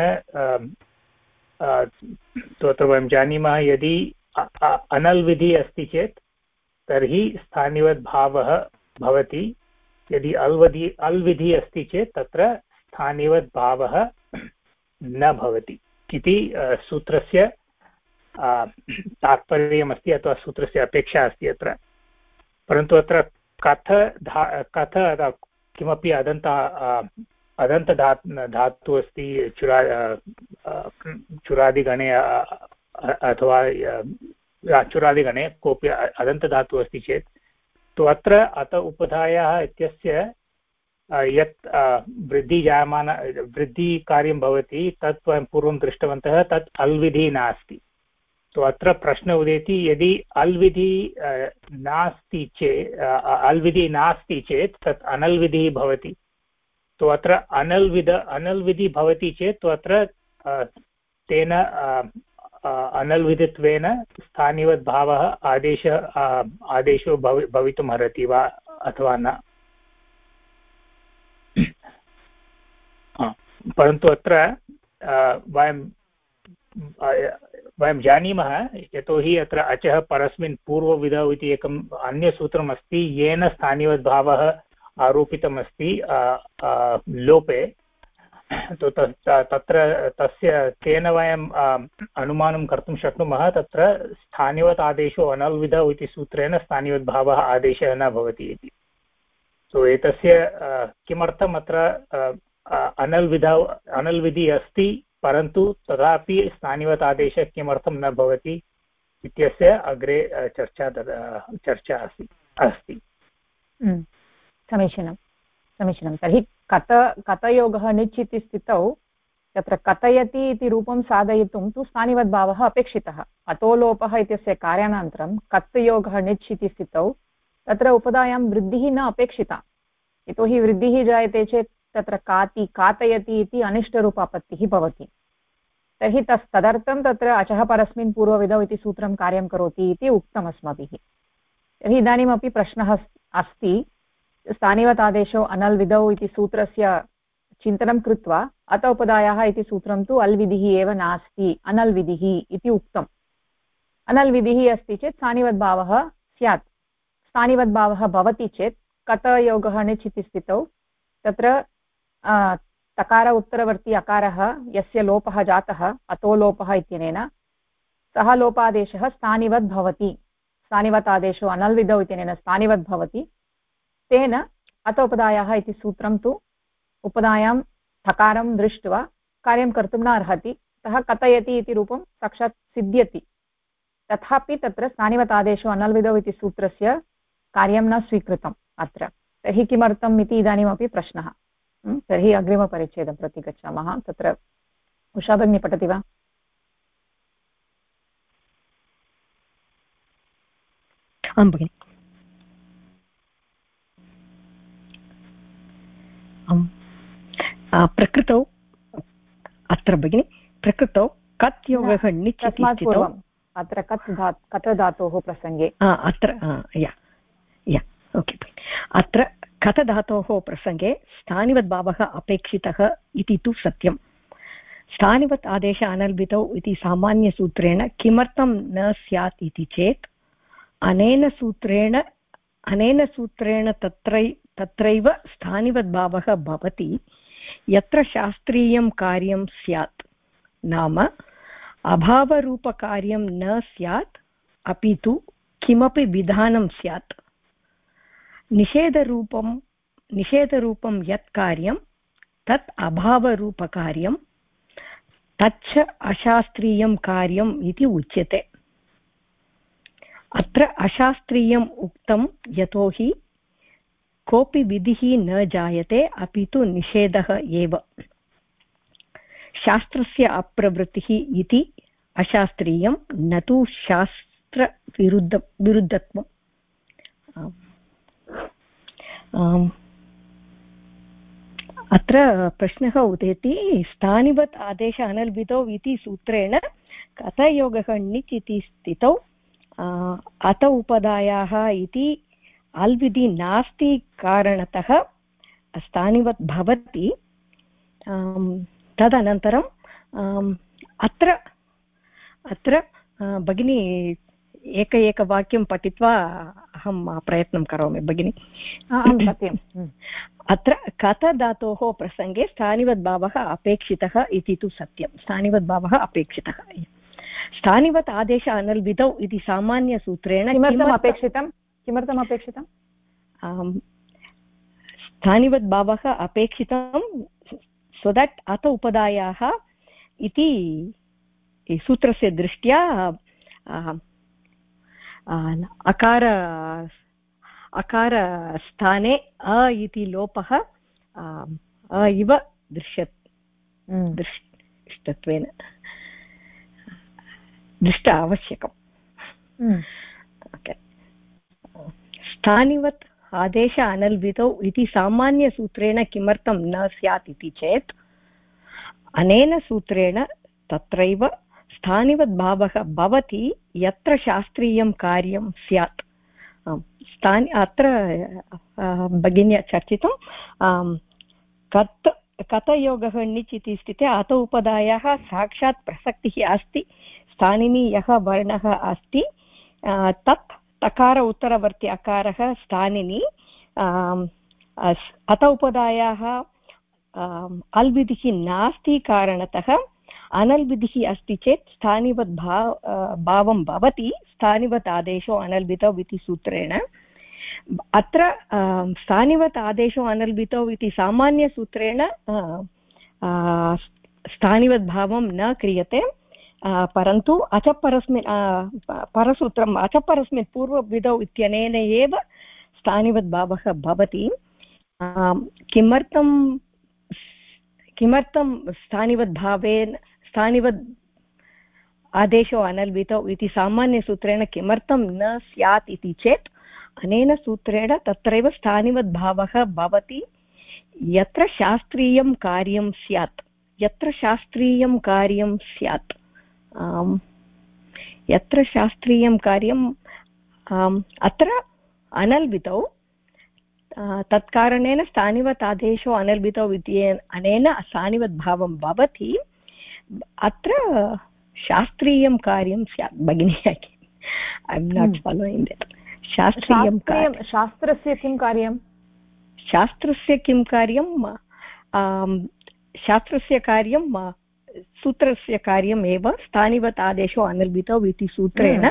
अत्र वयं जानीमः, यदि अनल् विधिः अस्ति चेत् तर्हि स्थानिवद्भावः भवति, यदि अल् विधिः अस्ति चेत् तत्र स्थानिवद्भावः न भवति इति सूत्रस्य तात्पर्यमस्ति अथवा सूत्रस्य अपेक्षा अस्ति अत्र। परन्तु अत्र कथ किमपि अदन्त धातु अस्ति चुरादिगणे अथवा चुरादिगणे कोऽपि अदन्तधातुः अस्ति चेत् तु अत्र अत उपधायाः इत्यस्य यत् वृद्धिकार्यं भवति तत् वयं पूर्वं दृष्टवन्तः, तत् अल् विधिः नास्ति। तो अत्र प्रश्न उदेति, यदि अल् विधिः नास्ति चेत् तत् अनल् विधिः भवति। तो अत्र अनल् विधिः भवति चेत् तो अत्र तेन अनल् विधित्वेन स्थानिवद्भावः आदेशो भवितुम् अर्हति वा अथवा न। परन्तु अत्र वयं जानीमः, यतोहि अत्र अचः परस्मिन् पूर्वविधौ इति एकम् अन्यसूत्रम् अस्ति, येन स्थानिवद्भावः आरोपितमस्ति लोपे। तो तत्र तेन वयम् अनुमानं कर्तुं शक्नुमः, तत्र स्थानिवत् आदेशो अनल् विधौ इति सूत्रेण स्थानिवद्भावः आदेशः न भवति इति। सो एतस्य किमर्थम् अत्र अनल् विधिः अस्ति, परन्तु तथापि स्थानिवत् आदेशः किमर्थं न भवति इत्यस्य अग्रे चर्चा अस्ति। समीचीनं। तर्हि कतयोगः निच् इति स्थितौ तत्र कथयति इति रूपं साधयितुं तु स्थानिवद्भावः अपेक्षितः। अतोलोपः इत्यस्य कार्यानन्तरं कत्योगः निच् इति स्थितौ तत्र उपधायां वृद्धिः न अपेक्षिता, यतोहि वृद्धिः जायते चेत् तत्र कातयति इति अनिष्टरूपापत्तिः भवति। तर्हि तदर्थं तत्र अचः परस्मिन् पूर्वविधौ इति सूत्रं कार्यं करोति इति उक्तम् अस्माभिः। तर्हि इदानीमपि प्रश्नः अस्ति, स्थानिवत् आदेशो अनल् विधौ इति सूत्रस्य चिन्तनं कृत्वा अत उपधायाः इति सूत्रं तु अल् विधिः एव नास्ति, अनल् विधिः इति उक्तम्। अनल्विधिः अस्ति चेत् स्थानिवद्भावः स्यात्। स्थानिवद्भावः भवति चेत् कतयोगः णिच् इति स्थितौ तत्र तकार उत्तरवर्ती अकारः यस्य लोपः जातः अतो लोपः इत्यनेन सः लोपादेशः स्थानिवद् भवति। स्थानिवत् आदेशो अनल्विधौ इत्यनेन स्थानिवद् भवति। तेन अत उपदायाः इति सूत्रं तु उपदायां थकारं दृष्ट्वा कार्यं कर्तुं न अर्हति, सः कथयति इति रूपं साक्षात् सिद्ध्यति। तथापि तत्र स्थानिवत् आदेशो अनल्विधौ इति सूत्रस्य कार्यं न स्वीकृतम् अत्र। तर्हि किमर्थम् इति इदानीमपि प्रश्नः। तर्हि अग्रिमपरिच्छेदं प्रति गच्छामः। तत्र उषा भगिनी पठति वा? आं भगिनि। प्रकृतौ अत्र भगिनि प्रकृतौ कत् योगः णिच् इति स्थितौ अत्र कत् धातोः प्रसङ्गे अत्र ओके अत्र कथ धातोः प्रसङ्गे स्थानिवद्भावः अपेक्षितः इति तु सत्यं। स्थानिवत् आदेश अनल्वितौ इति सामान्यसूत्रेण किमर्थं न स्यात् इति चेत् अनेन सूत्रेण तत्रैव स्थानिवद्भावः भवति यत्र शास्त्रीयं कार्यं स्यात्, नाम अभावरूपकार्यं न स्यात् अपि तु किमपि विधानं स्यात्। निषेधरूपं यत् कार्यं तत् अभावरूपकार्यं, तच्च अशास्त्रीयं कार्यम् इति उच्यते। अत्र अशास्त्रीयम् उक्तं यतोहि कोऽपि विधिः न जायते अपि तु निषेधः एव। शास्त्रस्य अप्रवृत्तिः इति अशास्त्रीयं, न तु शास्त्रविरुद्धत्वम्। अत्र प्रश्नः उदेति स्थानिवत् आदेश अनल्विधौ इति सूत्रेण कथयोगः णिच् इति स्थितौ अत उपदायाः इति अल्विधि नास्ति कारणतः स्थानिवत् भवति। तदनन्तरं अत्र भगिनी एकवाक्यं पठित्वा अहं प्रयत्नं करोमि भगिनि। सत्यम्। अत्र कथ धातोः प्रसङ्गे स्थानिवद्भावः अपेक्षितः इति तु सत्यं। स्थानिवद्भावः अपेक्षितः। स्थानिवत् आदेश अनल्विधौ इति सामान्यसूत्रेण किमर्थम् अपेक्षितं? स्थानिवद्भावः अपेक्षितं सो दट् अत उपदायाः इति सूत्रस्य दृष्ट्या अकारस्थाने अ इति लोपः इव दृष्टत्वेन दृष्ट आवश्यकम्। स्थानिवत् आदेश अनल्विधौ इति सामान्यसूत्रेण किमर्थं न स्यात् इति चेत् अनेन सूत्रेण तत्रैव स्थानिवद्भावः भवति यत्र शास्त्रीयं कार्यं स्यात्। अत्र भगिन्या चर्चितं कथयोगः णिच् इति स्थिते अत उपदायाः साक्षात् प्रसक्तिः अस्ति। स्थानिनि यः वर्णः अस्ति तत् तकार उत्तरवर्ति अकारः स्थानिनि, अत उपदायाः अल्विधिः नास्ति कारणतः अनल्विधिः अस्ति चेत् स्थानिवद् भावं भवति। स्थानिवत् आदेशो अनल्विधौ इति सूत्रेण अत्र स्थानिवत् आदेशो अनल्विधौ इति सामान्यसूत्रेण स्थानिवद्भावं न क्रियते, परन्तु परसूत्रम् अचपरस्मिन् पूर्वविधौ इत्यनेन एव स्थानिवद्भावः भवति। किमर्थं स्थानिवद् आदेशो अनल्विधौ इति सामान्यसूत्रेण किमर्थं न स्यात् इति चेत् अनेन सूत्रेण तत्रैव स्थानिवद्भावः भवति यत्र शास्त्रीयं कार्यं स्यात्। यत्र शास्त्रीयं कार्यं स्यात्, यत्र शास्त्रीयं कार्यम् अत्र अनल्विधौ, तत्कारणेन स्थानिवत् आदेशो अनल्विधौ इति अनेन स्थानिवद्भावं भवति। अत्र शास्त्रीयं कार्यं स्यात् भगिनी। I am not following that शास्त्रीयं शास्त्रस्य किं कार्यं शास्त्रस्य किं कार्यं शास्त्रस्य कार्यं सूत्रस्य कार्यम् एव स्थानिवत् आदेशो अनल्बितौ इति सूत्रेण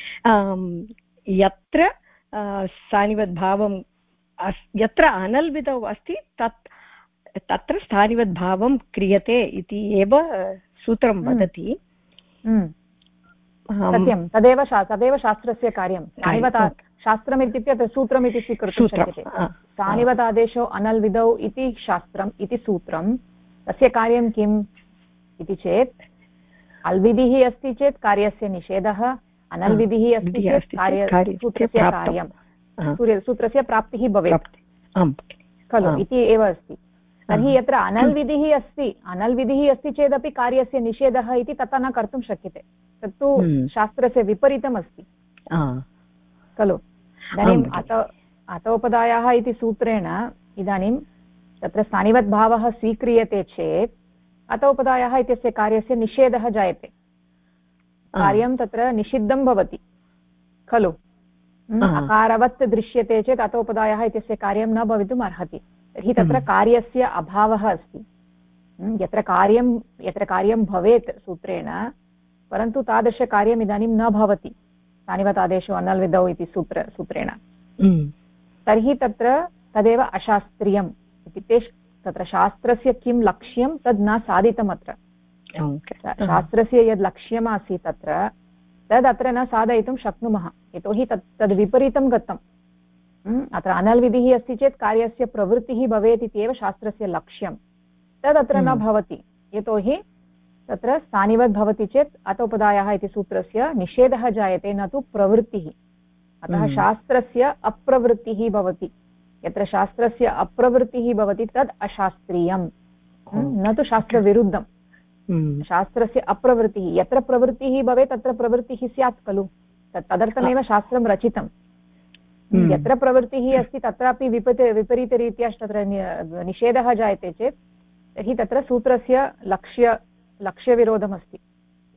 यत्र स्थानिवद्भावं यत्र अनल्बितौ अस्ति तत्र स्थानिवद्भावं क्रियते इति एव सूत्रं वदति सत्यं तदेव शास्त्रस्य कार्यं शास्त्रम् इत्युक्ते तत् सूत्रम् इति स्वीकर्तुं शक्यते स्थानिवत् आदेशो अनल्विदौ इति शास्त्रम् इति सूत्रं तस्य कार्यं किम् इति चेत् अल्विधिः अस्ति चेत् कार्यस्य निषेधः अनल्विधिः अस्ति चेत् सूत्रस्य कार्यं सूत्रस्य प्राप्तिः भवेत् खलु इति एव अस्ति तर्हि यत्र अनल्विधिः अस्ति चेदपि कार्यस्य निषेधः इति तथा न कर्तुं शक्यते तत्तु शास्त्रस्य विपरीतम् अस्ति खलु इदानीम् अतोपदायाः इति सूत्रेण इदानीं तत्र स्थानिवद्भावः स्वीक्रियते चेत् अतोपदायाः इत्यस्य कार्यस्य निषेधः जायते कार्यं तत्र निषिद्धं भवति खलु अकारवत् दृश्यते चेत् अतोपदायाः इत्यस्य कार्यं न भवितुम् अर्हति तर्हि तत्र कार्यस्य अभावः अस्ति यत्र कार्यं भवेत् सूत्रेण परन्तु तादृशकार्यम् इदानीं न भवति स्थानिवत् आदेशो अनल्विदौ इति सूत्रेण तर्हि तत्र तदेव अशास्त्रीयम् इत्युक्ते तत्र शास्त्रस्य किं लक्ष्यं तद् न साधितम् अत्र शास्त्रस्य यद् लक्ष्यम् आसीत् तत्र तदत्र न साधयितुं शक्नुमः यतोहि तद् विपरीतं गतम् अत्र अनल्विधिः अस्ति चेत् कार्यस्य प्रवृत्तिः भवेत् इत्येव शास्त्रस्य लक्ष्यं तदत्र न भवति यतोहि तत्र स्थानिवद् भवति चेत् अतोपदायाः इति सूत्रस्य निषेधः जायते न तु प्रवृत्तिः अतः शास्त्रस्य अप्रवृत्तिः भवति यत्र शास्त्रस्य अप्रवृत्तिः भवति तद् अशास्त्रीयं न तु शास्त्रविरुद्धं शास्त्रस्य अप्रवृत्तिः यत्र प्रवृत्तिः भवेत् तत्र प्रवृत्तिः स्यात् खलु तदर्थमेव शास्त्रं रचितं यत्र प्रवृत्तिः अस्ति तत्रापि विपरीतरीत्या तत्र निषेधः जायते चेत् तर्हि तत्र सूत्रस्य लक्ष्यविरोधमस्ति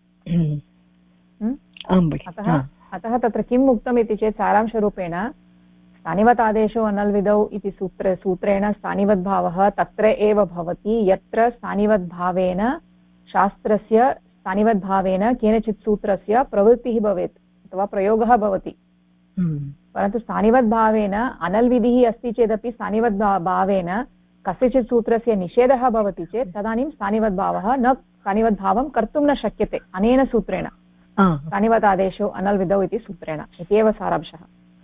अतः तत्र किम् उक्तम् इति चेत् सारांशरूपेण स्थानिवत् आदेशो अनल्विदौ इति सूत्रेण स्थानिवद्भावः तत्र एव भवति यत्र स्थानिवद्भावेन शास्त्रस्य स्थानिवद्भावेन केनचित् सूत्रस्य प्रवृत्तिः भवेत् अथवा प्रयोगः भवति परन्तु स्थानिवद्भावेन अनल्विधिः अस्ति चेदपि स्थानिवद्भावेन कस्यचित् सूत्रस्य निषेधः भवति चेत् तदानीं स्थानिवद्भावः न स्थानिवद्भावं कर्तुं न शक्यते अनेन सूत्रेण स्थानिवत् आदेशो अनल्विदौ इति सूत्रेण इत्येव सारांशः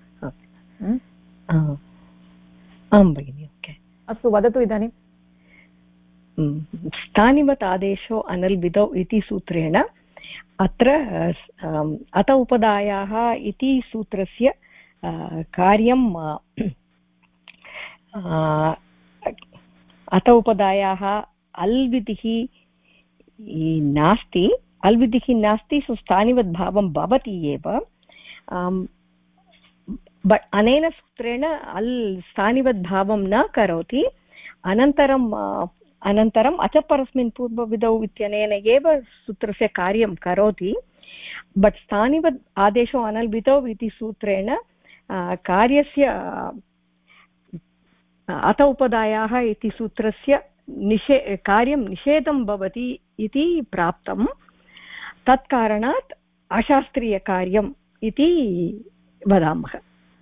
आं भगिनि अस्तु वदतु इदानीं स्थानिवत् आदेशो अनल्विदौ इति सूत्रेण अत्र अत उपदायाः इति सूत्रस्य कार्यं अत उपदायाः अल्विधिः नास्ति स्थानिवद्भावं भवति एव अनेन सूत्रेण स्थानिवद्भावं न करोति अनन्तरम् अचपरस्मिन् पूर्वविधौ इत्यनेन एव सूत्रस्य कार्यं करोति बट् स्थानिवद् आदेशो अनल्बितौ इति सूत्रेण कार्यस्य अत उपदायाः इति सूत्रस्य कार्यं निषेधं भवति इति प्राप्तं तत्कारणात् अशास्त्रीयकार्यम् इति वदामः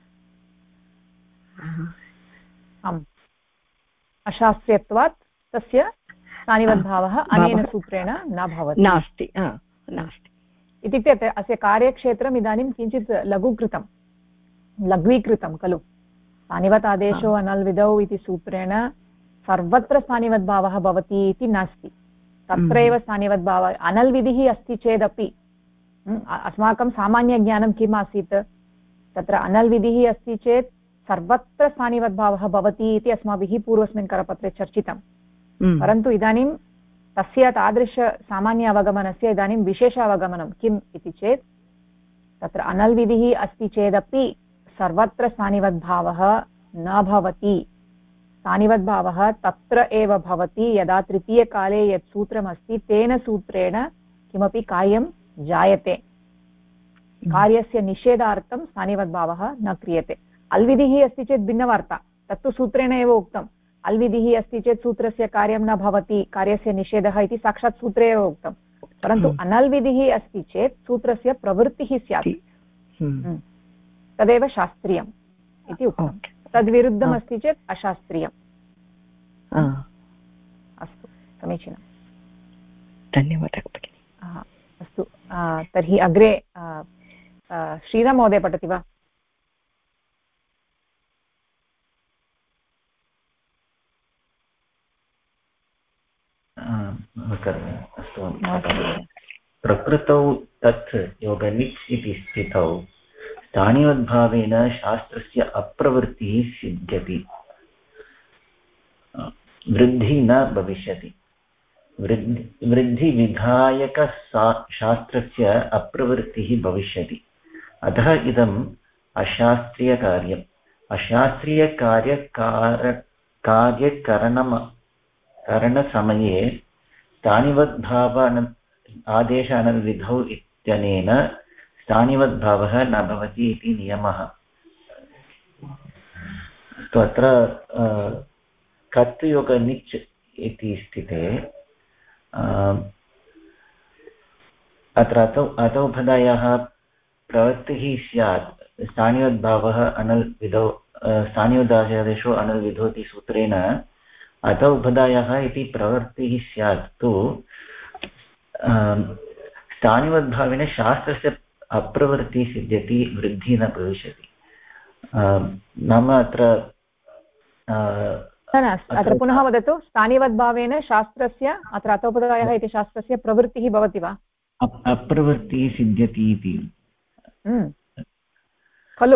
अशास्त्रीयत्वात् तस्य स्थानिवद्भावः अनेन सूत्रेण न भवति नास्ति इत्युक्ते अस्य कार्यक्षेत्रम् इदानीं किञ्चित् लघ्वीकृतं खलु स्थानिवत् आदेशो अनल्विदौ इति सूत्रेण सर्वत्र स्थानिवद्भावः भवति इति नास्ति तत्रैव स्थानिवद्भावः अनल्विधिः अस्ति चेदपि अस्माकं सामान्यज्ञानं किम् आसीत् तत्र अनल्विधिः अस्ति चेत् सर्वत्र स्थानिवद्भावः भवति इति अस्माभिः पूर्वस्मिन् करपत्रे चर्चितं परन्तु इदानीं तस्य तादृशसामान्य अवगमनस्य इदानीं विशेष अवगमनं किम् इति चेत् तत्र अनल्विधिः अस्ति चेदपि सर्वत्र स्थानिवद्भावः न भवति स्थानिवद्भावः तत्र एव भवति यदा तृतीयकाले यत् सूत्रमस्ति तेन सूत्रेण किमपि कार्यं जायते कार्यस्य निषेधार्थं स्थानिवद्भावः न क्रियते। अल्विधिः अस्ति चेत् भिन्नवार्ता, तत्तु सूत्रेण एव उक्तम्। अल्विधिः अस्ति चेत् सूत्रस्य कार्यं न भवति, कार्यस्य निषेधः इति साक्षात् सूत्रे एव उक्तं। परन्तु अनल्विधिः अस्ति चेत् सूत्रस्य प्रवृत्तिः स्यात्, तदेव शास्त्रीयम् इति उक्तं। तद्विरुद्धमस्ति चेत् अशास्त्रीयम्। अस्तु, समीचीनं, धन्यवादः भगिनि। अस्तु, तर्हि अग्रे श्रीराम महोदय पठति वा? अस्तु, प्रकृतौ तत् योगनिच् इति स्थितौ स्थानिवद्भावेन शास्त्रस्य अप्रवृत्तिः सिद्ध्यति, वृद्धिः न भविष्यति। वृद्धिविधायकशास्त्रस्य अप्रवृत्तिः भविष्यति। अतः इदम् अशास्त्रीयकार्यम्। कार्यकरणसमये स्थानिवद्भाव आदेश अनल्विधौ इत्यनेन स्थानिवद्भावः न भवति इति नियमः। अत्र कर्तृयोगनिच् इति स्थिते अत्र अतोपधायाः प्रवृत्तिः स्यात्। स्थानिवद्भावः अनल्विधौ, स्थानिवदादेशो अनल्विधौ इति सूत्रेण अतोपधायाः इति प्रवृत्तिः स्यात् तु स्थानिवद्भावेन शास्त्रस्य अप्रवृत्तिः सिद्ध्यति, वृद्धिः न भविष्यति। नाम अत्र अत्र पुनः वदतु, स्थानिवद्भावेन शास्त्रस्य, अत्र अतोपधायः इति शास्त्रस्य प्रवृत्तिः भवति वा? अप्रवृत्तिः सिद्ध्यति इति खलु?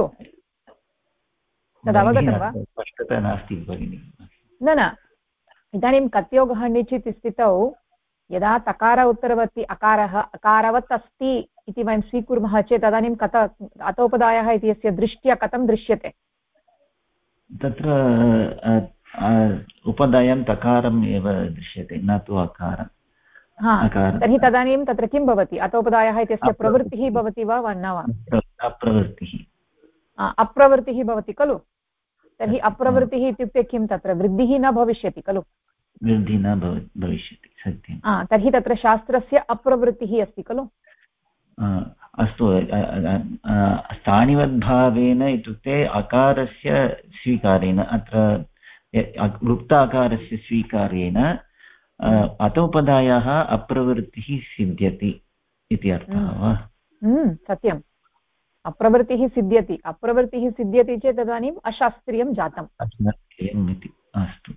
तदवगतं वा? स्पष्टता नास्ति भगिनि। न, इदानीं कत्योगः निचित् स्थितौ यदा तकार उत्तरवर्ति अकारः अकारवत् अस्ति इति वयं स्वीकुर्मः चेत् तदानीं अतोपधायः इति यस्य दृष्ट्या कथं दृश्यते? तत्र उपधायं तकारम् एव दृश्यते, न तु अकारं। तर्हि तदानीं तत्र किं भवति? अतोपधायः इत्यस्य प्रवृत्तिः भवति वा न वा? अप्रवृत्तिः भवति खलु? तर्हि अप्रवृत्तिः इत्युक्ते किं? तत्र वृद्धिः न भविष्यति खलु? वृद्धिः न भविष्यति, सत्यं। तर्हि तत्र शास्त्रस्य अप्रवृत्तिः अस्ति खलु? अस्तु, स्थानिवद्भावेन इत्युक्ते अकारस्य स्वीकारेण, अत्र लुप्ताकारस्य स्वीकारेण अतोपधायाः अप्रवृत्तिः सिद्ध्यति इति अर्थः वा? सत्यम्, अप्रवृत्तिः सिद्ध्यति। अप्रवृत्तिः सिद्ध्यति चेत् तदानीम् अशास्त्रीयं जातम्। अशास्त्रीयम् इति। अस्तु,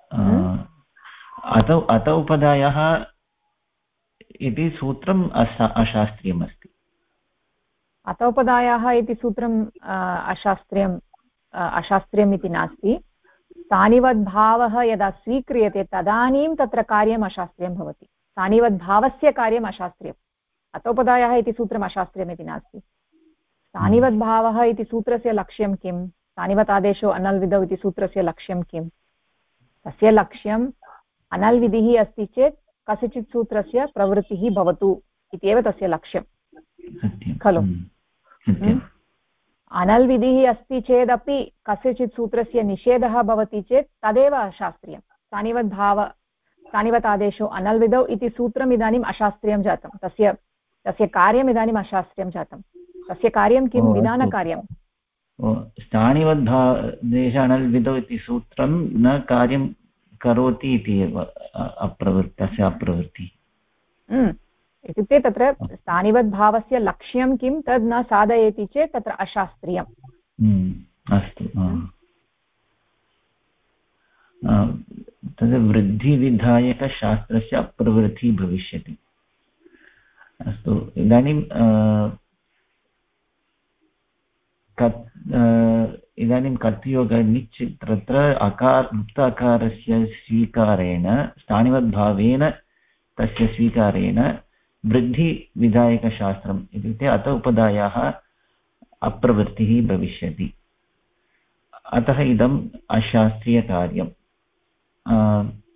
अतोपधायः इति सूत्रम् अशास्त्रीयम् अस्ति। अतोपधायः इति सूत्रम् अशास्त्रीयम् इति नास्ति। स्थानिवद्भावः यदा स्वीक्रियते तदानीं तत्र कार्यम् अशास्त्रीयं भवति। स्थानिवद्भावस्य कार्यम् अशास्त्रीयम्। अतोपधायः इति सूत्रम् अशास्त्रीयम् इति नास्ति। स्थानिवद्भावः इति सूत्रस्य लक्ष्यं किम्? स्थानिवत् आदेशो अनल्विधौ इति सूत्रस्य लक्ष्यं किम्? तस्य लक्ष्यम् अनल्विधिः अस्ति चेत् कस्यचित् सूत्रस्य प्रवृत्तिः भवतु इत्येव तस्य लक्ष्यं खलु? अनल्विधिः अस्ति चेदपि कस्यचित् सूत्रस्य निषेधः भवति चेत् तदेव अशास्त्रीयं। स्थानिवत् आदेशो अनल्विधौ इति सूत्रम् इदानीम् अशास्त्रीयं जातं। तस्य कार्यम् इदानीम् अशास्त्रीयं जातं। तस्य कार्यं किं? विधानकार्यं। स्थानिवद्भादेश अनल्विधौ इति सूत्रं न कार्यं करोति इति एव तस्य अप्रवृत्तिः। इत्युक्ते तत्र स्थानिवद्भावस्य लक्ष्यं किं तद् न साधयति चेत् तत्र अशास्त्रीयम्। अस्तु, तद् वृद्धिविधायकशास्त्रस्य अप्रवृत्तिः भविष्यति। अस्तु, इदानीं कर्तृयोगनिच् तत्र लुप्त अकारस्य स्वीकारेण, स्थानिवद्भावेन तस्य स्वीकारेण वृद्धिविधायकशास्त्रम् इत्युक्ते अत उपधायाः अप्रवृत्तिः भविष्यति। अतः इदम् अशास्त्रीयकार्यम्।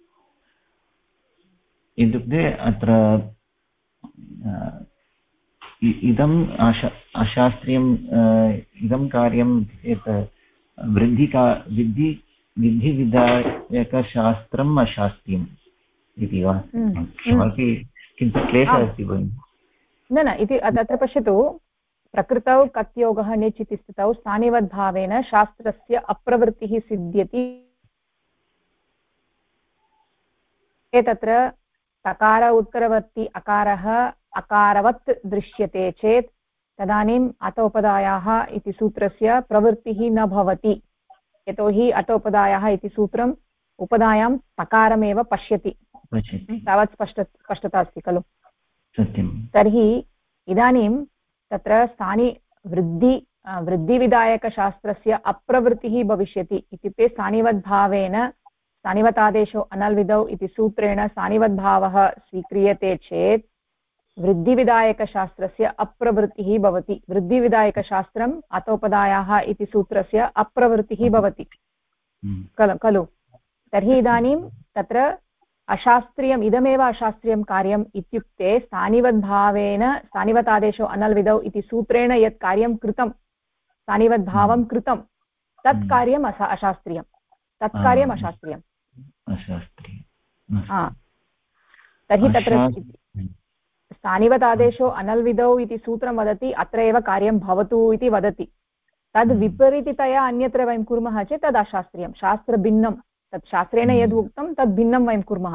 इत्युक्ते अत्र इदम् अशास्त्रीयम् इदं कार्यं चेत् विधिविधायकशास्त्रम् अशास्त्रीयम् इति वा? किमपि किञ्चित् क्लेशः अस्ति भगिनि। न इति तत्र पश्यतु, प्रकृतौ कत्योगः निच् इति स्थितौ स्थानिवद्भावेन शास्त्रस्य अप्रवृत्तिः सिद्ध्यति। तत्र तकार उत्तरवर्ती अकारः अकारवत् दृश्यते चेत् तदानीम् अतोपदायाः इति सूत्रस्य प्रवृत्तिः न भवति, यतोहि अतोपदायाः इति सूत्रम् उपदायां तकारमेव पश्यति। तावत् स्पष्टता अस्ति खलु? तर्हि इदानीं तत्र वृद्धिविधायकशास्त्रस्य अप्रवृत्तिः भविष्यति। इत्युक्ते स्थानिवद्भावेन स्थानिवतादेशो अनल्विधौ इति सूत्रेण स्थानिवद्भावः स्वीक्रियते चेत् वृद्धिविधायकशास्त्रस्य अप्रवृत्तिः भवति। वृद्धिविधायकशास्त्रम् अतोपदायाः इति सूत्रस्य अप्रवृत्तिः भवति खलु? तर्हि इदानीं तत्र अशास्त्रीयम् इदमेव अशास्त्रीयं कार्यम् इत्युक्ते स्थानिवद्भावेन स्थानिवतादेशो अनल्विधौ इति सूत्रेण यत् कार्यं कृतं, स्थानिवद्भावं कृतं, तत् कार्यम् अशास्त्रीयं, तत् कार्यम् अशास्त्रीयम्। तर्हि तत्र स्थानिवतादेशो अनल्विधौ इति सूत्रं वदति अत्र एव कार्यं भवतु इति वदति। तद् विपरीततया अन्यत्र वयं कुर्मः चेत् तद् अशास्त्रीयं, शास्त्रभिन्नं, तत् शास्त्रेण यद् उक्तं तद् भिन्नं वयं कुर्मः।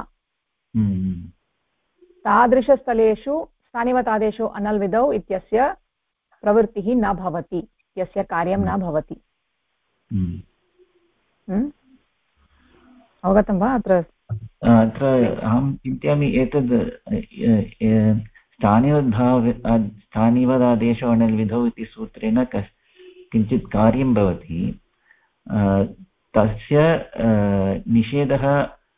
तादृशस्थलेषु स्थानिवतादेशो अनल्विधौ इत्यस्य प्रवृत्तिः न भवति, यस्य कार्यं न भवति। अवगतं वा? अत्र अहं चिन्तयामि एतद् स्थानिवदादेशो अनल्विधौ इति सूत्रेण किञ्चित् कार्यं भवति, तस्य निषेधः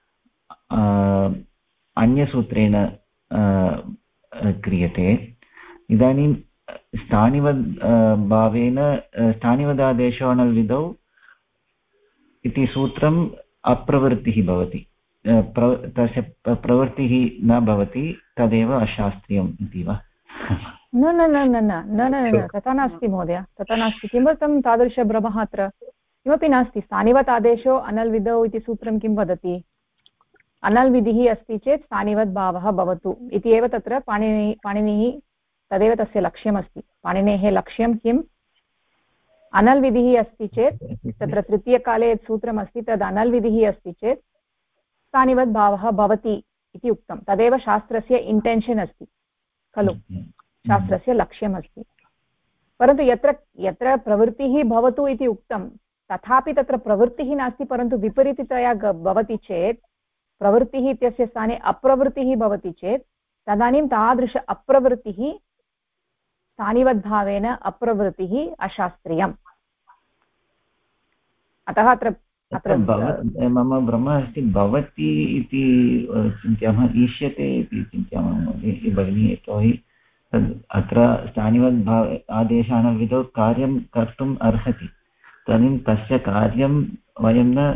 अन्यसूत्रेण क्रियते। इदानीं स्थानिवद्भावेन स्थानिवदादेशो अनल्विधौ इति सूत्रम् अप्रवृत्तिः भवति, तस्य प्रवृत्तिः न भवति, तदेव अशास्त्रीयम् इति वा? न न न न न न न तथा नास्ति महोदय, तथा नास्ति। किमर्थं तादृशभ्रमः अत्र? किमपि नास्ति। स्थानिवतादेशो अनल्विधौ इति सूत्रं किं वदति? अनल्विधिः अस्ति चेत् स्थानिवद्भावः भवतु इति एव तत्र पाणिनिः तदेव तस्य लक्ष्यमस्ति। पाणिनेः लक्ष्यं किम्? अनल्विधिः अस्ति चेत् तत्र तृतीयकाले यत् सूत्रमस्ति तद् अनल्विधिः अस्ति चेत् स्थानिवद्भावः भवति इति उक्तं। तदेव शास्त्रस्य इण्टेन्शन् अस्ति खलु, शास्त्रस्य लक्ष्यमस्ति। परन्तु यत्र प्रवृत्तिः भवतु इति उक्तं तथापि तत्र प्रवृत्तिः नास्ति, परन्तु विपरीततया भवति चेत्, प्रवृत्तिः इत्यस्य स्थाने अप्रवृत्तिः भवति चेत् तदानीं तादृश अप्रवृत्तिः स्थानिवद्भावेन अप्रवृत्तिः अशास्त्रीयम्। अतः अत्र मम भ्रमः अस्ति, भवति इति चिन्तयामः, ईष्यते इति चिन्तयामः भगिनी, यतोहि अत्र स्थानिवद्भाव आदेशानविधौ कार्यं कर्तुम् अर्हति, तदानीं तस्य कार्यं वयं न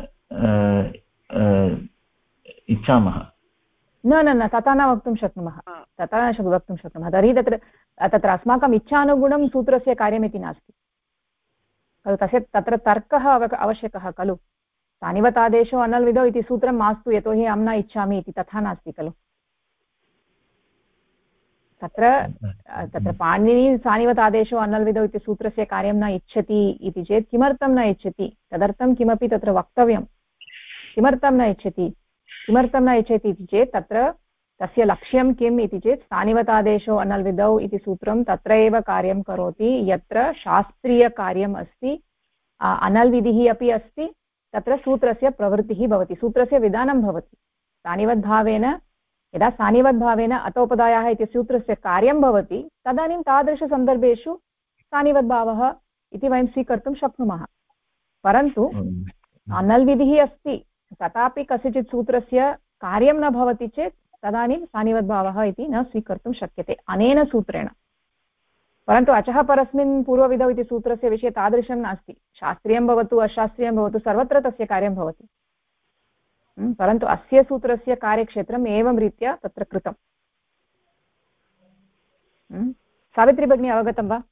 इच्छामः। न न न तथा न वक्तुं शक्नुमः, तथा न वक्तुं शक्नुमः। तर्हि तत्र अस्माकम् इच्छानुगुणं सूत्रस्य कार्यमिति नास्ति खलु, तत्र तर्कः आवश्यकः खलु। स्थानिवतादेशो अनल्विधौ इति सूत्रं मास्तु यतोहि अहं न इच्छामि इति, तथा नास्ति खलु। तत्र पाणिनिः स्थानिवतादेशो अनल्विधौ इति सूत्रस्य कार्यं न इच्छति इति चेत् किमर्थं न इच्छति, तदर्थं किमपि तत्र वक्तव्यं। किमर्थं न इच्छति इति चेत् तत्र तस्य लक्ष्यं किम् इति चेत् स्थानिवतादेशो अनल्विधौ इति सूत्रं तत्र एव कार्यं करोति यत्र शास्त्रीयकार्यम् अस्ति, अनल्विधिः अपि अस्ति, तत्र सूत्रस्य प्रवृत्तिः भवति, सूत्रस्य विधानं भवति। स्थानिवद्भावेन यदा स्थानिवद्भावेन अतोपदायाः इति सूत्रस्य कार्यं भवति तदानीं तादृशसन्दर्भेषु स्थानिवद्भावः इति वयं स्वीकर्तुं शक्नुमः। परन्तु अनल्विधिः अस्ति तथापि कस्यचित् सूत्रस्य कार्यं न भवति चेत् तदानीं स्थानिवद्भावः इति न स्वीकर्तुं शक्यते अनेन सूत्रेण। परन्तु अचः परस्मिन् पूर्वविधौ इति सूत्रस्य विषये तादृशं नास्ति। शास्त्रीयं भवतु अशास्त्रीयं भवतु सर्वत्र तस्य कार्यं भवति, परन्तु अस्य सूत्रस्य कार्यक्षेत्रम् एवं रीत्या तत्र कृतम्। सावित्री भगिनी अवगतं वा?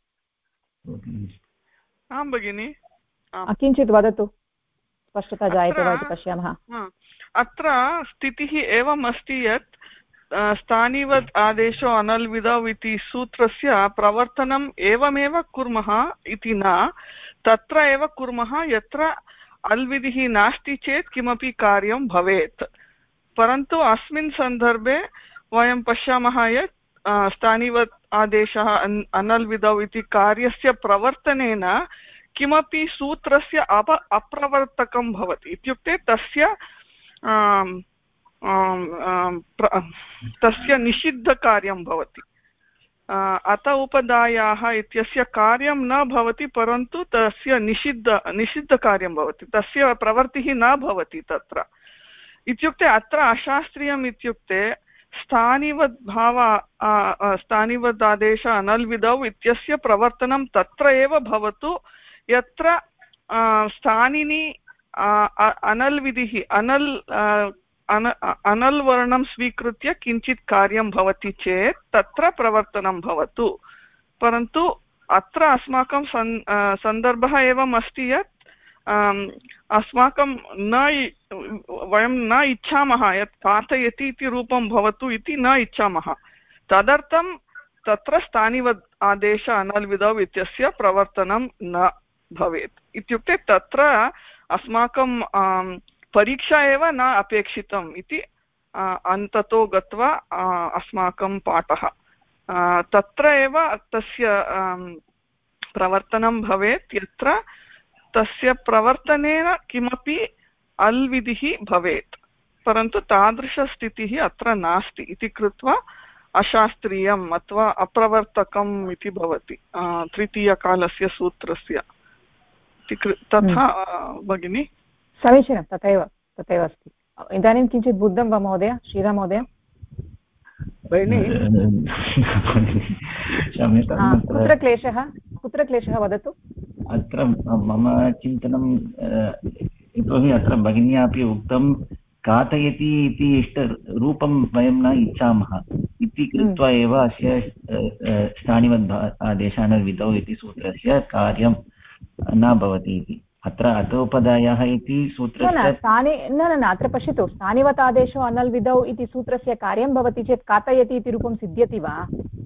आं भगिनि, किञ्चित् वदतु, स्पष्टता जायते वा इति पश्यामः। अत्र स्थितिः एवम् अस्ति यत् स्थानिवद् आदेशो अनल्विदौ इति सूत्रस्य प्रवर्तनम् एवमेव कुर्मः इति न, तत्र एव कुर्मः यत्र अल्विधिः नास्ति चेत् किमपि कार्यं भवेत्। परन्तु अस्मिन् सन्दर्भे वयं पश्यामः यत् स्थानिवत् आदेशः अनल्विदौ इति कार्यस्य प्रवर्तनेन किमपि सूत्रस्य अप्रवर्तकं भवति, इत्युक्ते तस्य निषिद्धकार्यं भवति। अत उपदायाः इत्यस्य कार्यं न भवति, परन्तु तस्य निषिद्धकार्यं भवति, तस्य प्रवृत्तिः न भवति तत्र। इत्युक्ते अत्र अशास्त्रीयम् इत्युक्ते स्थानिवदादेश अनल्विदौ इत्यस्य प्रवर्तनं तत्र एव भवतु यत्र स्थानिनि अनल्विधिः अनल् वर्णं स्वीकृत्य किञ्चित् कार्यं भवति चेत् तत्र प्रवर्तनं भवतु। परन्तु अत्र अस्माकं सन्दर्भः एवम् अस्ति यत् अस्माकं वयं न इच्छामः यत् पाठयति इति रूपं भवतु इति न इच्छामः, तदर्थं तत्र स्थानिवद् आदेश अनल्विदौ इत्यस्य प्रवर्तनं न भवेत्। इत्युक्ते तत्र अस्माकं परीक्षा एव न अपेक्षितम् इति अन्ततो गत्वा अस्माकं पाठः तत्र एव तस्य प्रवर्तनं भवेत् यत्र तस्य प्रवर्तनेन किमपि अल्विधिः भवेत्, परन्तु तादृशस्थितिः अत्र नास्ति इति कृत्वा अशास्त्रीयम् अथवा अप्रवर्तकम् इति भवति तृतीयकालस्य सूत्रस्य। तथा भगिनि? समीचीनं, तथैव अस्ति। इदानीं किञ्चित् बुद्धं वा महोदय, श्रीराम महोदय? कुत्र क्लेशः वदतु। अत्र मम चिन्तनं यतोहि अत्र भगिन्या अपि उक्तं कातयति इति इष्टरूपं वयं न इच्छामः इति कृत्वा एव अस्य स्थानिवद् आदेशानविधौ इति सूत्रस्य कार्यं न भवति इति। अत्र अतोपदायः इति सूत्रस्य न अत्र पश्यतु, स्थानिवत् आदेशो अनल्विधौ इति सूत्रस्य कार्यं भवति चेत् कातयति इति रूपं सिद्ध्यति वा?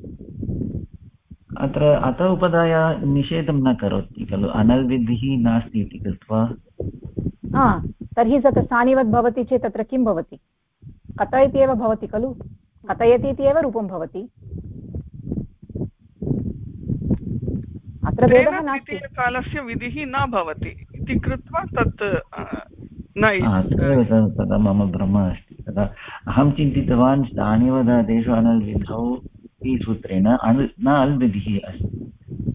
अत्र अत उपदाय निषेधं न करोति खलु, अनल्विधिः नास्ति इति कृत्वा। तर्हि तत्र स्थानिवत् भवति चेत् तत्र किं भवति? कथयति एव भवति खलु, कथयति इति एव रूपं भवति। अत्र भेदः नास्ति, कालस्य विधिः न भवति इति कृत्वा तत् तदा मम भ्रमः अस्ति। तदा अहं चिन्तितवान् स्थानिवदादेशो अनल्विधौ इति सूत्रेण न अल्विधिः अस्ति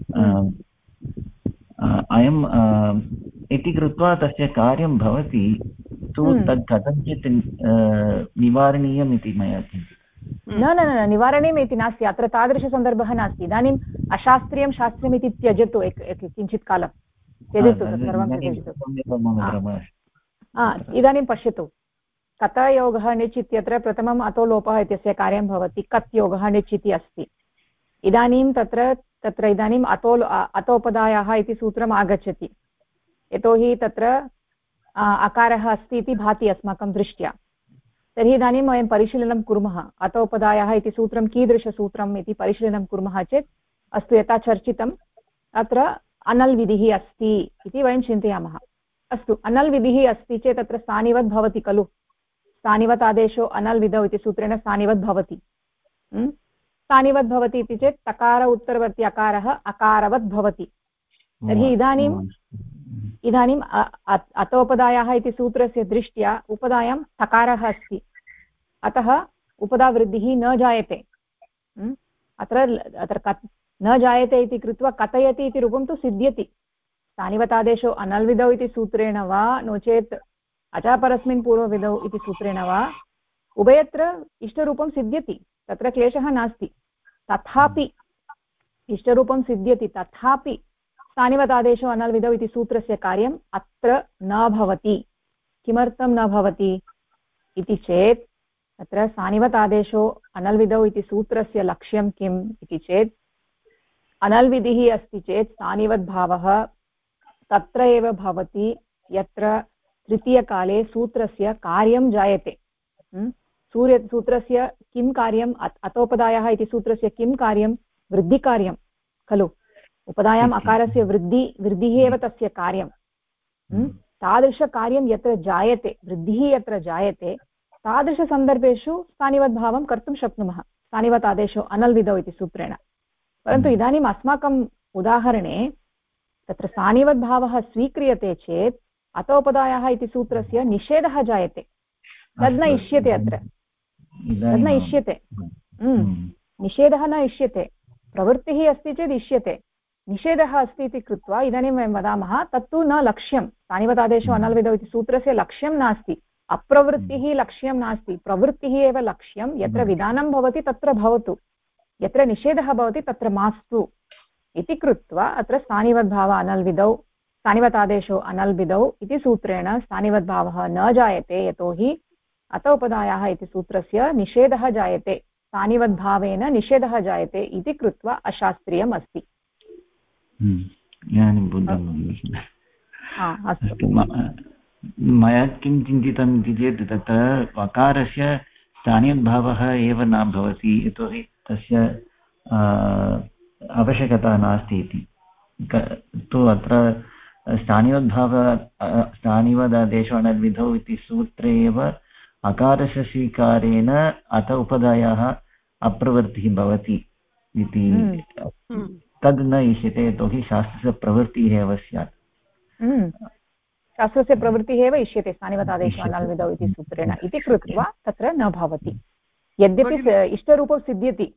अयम् इति कृत्वा तस्य कार्यं भवति, तत् कथञ्चित् निवारणीयम् इति मया चिन्तितम्। न निवारणीयम् इति नास्ति, अत्र तादृशसन्दर्भः नास्ति। इदानीम् अशास्त्रीयं शास्त्रीयम् इति त्यजतु, किञ्चित् कालं त्यजतु, सर्वं त्यजतु। इदानीं पश्यतु, कतयोगः णिच् इत्यत्र प्रथमम् अतो लोपः इत्यस्य कार्यं भवति, कत् योगः णिच् इति अस्ति। इदानीं तत्र इदानीम् अतोपदायाः इति सूत्रम् आगच्छति, यतोहि तत्र अकारः अस्ति इति भाति अस्माकं दृष्ट्या। तर्हि इदानीं वयं परिशीलनं कुर्मः, अतोपदायाः इति सूत्रं कीदृशसूत्रम् इति परिशीलनं कुर्मः चेत् अस्तु, यथा चर्चितम् अत्र अनल् विधिः अस्ति इति वयं चिन्तयामः। अस्तु, अनल् विधिः अस्ति चेत् तत्र स्थानिवत् भवति खलु, स्थानिवत् आदेशो अनल् विधौ इति सूत्रेण स्थानिवत् भवति। स्थानिवत् भवति इति चेत् तकार उत्तरवर्ती अकारः अकारवत् भवति। तर्हि इदानीम् अतोपदायाः इति सूत्रस्य दृष्ट्या उपदायां तकारः अस्ति, अतः उपदावृद्धिः न जायते। अत्र न जायते इति कृत्वा कथयति इति रूपं तु सिद्ध्यति। स्थानिवतादेशो अनल्विधौ इति सूत्रेण वा नो चेत् अचापरस्मिन् पूर्वविधौ इति सूत्रेण वा उभयत्र इष्टरूपं सिद्ध्यति, तत्र क्लेशः नास्ति। तथापि इष्टरूपं सिद्ध्यति, तथापि स्थानिवतादेशो अनल्विधौ इति सूत्रस्य कार्यम् अत्र न भवति। किमर्थं न भवति इति चेत् अत्र स्थानिवतादेशो अनल्विधौ इति सूत्रस्य लक्ष्यं किम् इति चेत् अनल्विधिः अस्ति चेत् स्थानिवद्भावः तत्र एव भवति यत्र तृतीयकाले सूत्रस्य कार्यं जायते। सूत्रस्य किं कार्यम्, अतोपदायः इति सूत्रस्य किं कार्यं, वृद्धिकार्यं खलु। उपदायाम् अकारस्य वृद्धिः एव तस्य कार्यं। तादृशकार्यं यत्र जायते, वृद्धिः यत्र जायते, तादृशसन्दर्भेषु स्थानिवद्भावं कर्तुं शक्नुमः, स्थानिवत् आदेशो अनल्विधौ इति सूत्रेण। परन्तु इदानीम् अस्माकम् उदाहरणे तत्र स्थानिवद्भावः स्वीक्रियते चेत् अतोपदायः इति सूत्रस्य निषेधः जायते, तद् न इष्यते। अत्र तद् न इष्यते, निषेधः न इष्यते। प्रवृत्तिः अस्ति चेत् इष्यते, निषेधः अस्ति इति कृत्वा इदानीं वयं वदामः तत्तु न लक्ष्यं। स्थानिवदादेशो अनल्विधौ इति सूत्रस्य लक्ष्यं नास्ति, अप्रवृत्तिः लक्ष्यं नास्ति, प्रवृत्तिः एव लक्ष्यं। यत्र विधानं भवति तत्र भवतु, यत्र निषेधः भवति तत्र मास्तु इति कृत्वा अत्र स्थानिवद्भाव अनल्विधौ, स्थानिवतादेशो अनल्विधौ इति सूत्रेण स्थानिवद्भावः न जायते, यतोहि अतोपदायाः इति सूत्रस्य निषेधः जायते, स्थानिवद्भावेन निषेधः जायते इति कृत्वा अशास्त्रीयम् अस्ति। मया किं चिन्तितम् इति चेत् तत्र वकारस्य स्थानिवद्भावः एव न भवति, यतोहि तस्य आवश्यकता नास्ति इति तु अत्र स्थानिवदादेशो अनल्विधौ इति सूत्रे एव अकारस्य स्वीकारेण अत उपदायाः अप्रवृत्तिः भवति इति तद् न इष्यते, यतोहि शास्त्रस्य प्रवृत्तिः एव स्यात्। शास्त्रस्य प्रवृत्तिः एव इष्यते स्थानिवतादेशो अनल्विधौ इति सूत्रेण इति कृत्वा तत्र न भवति, यद्यपि इष्टरूपं सिद्ध्यति।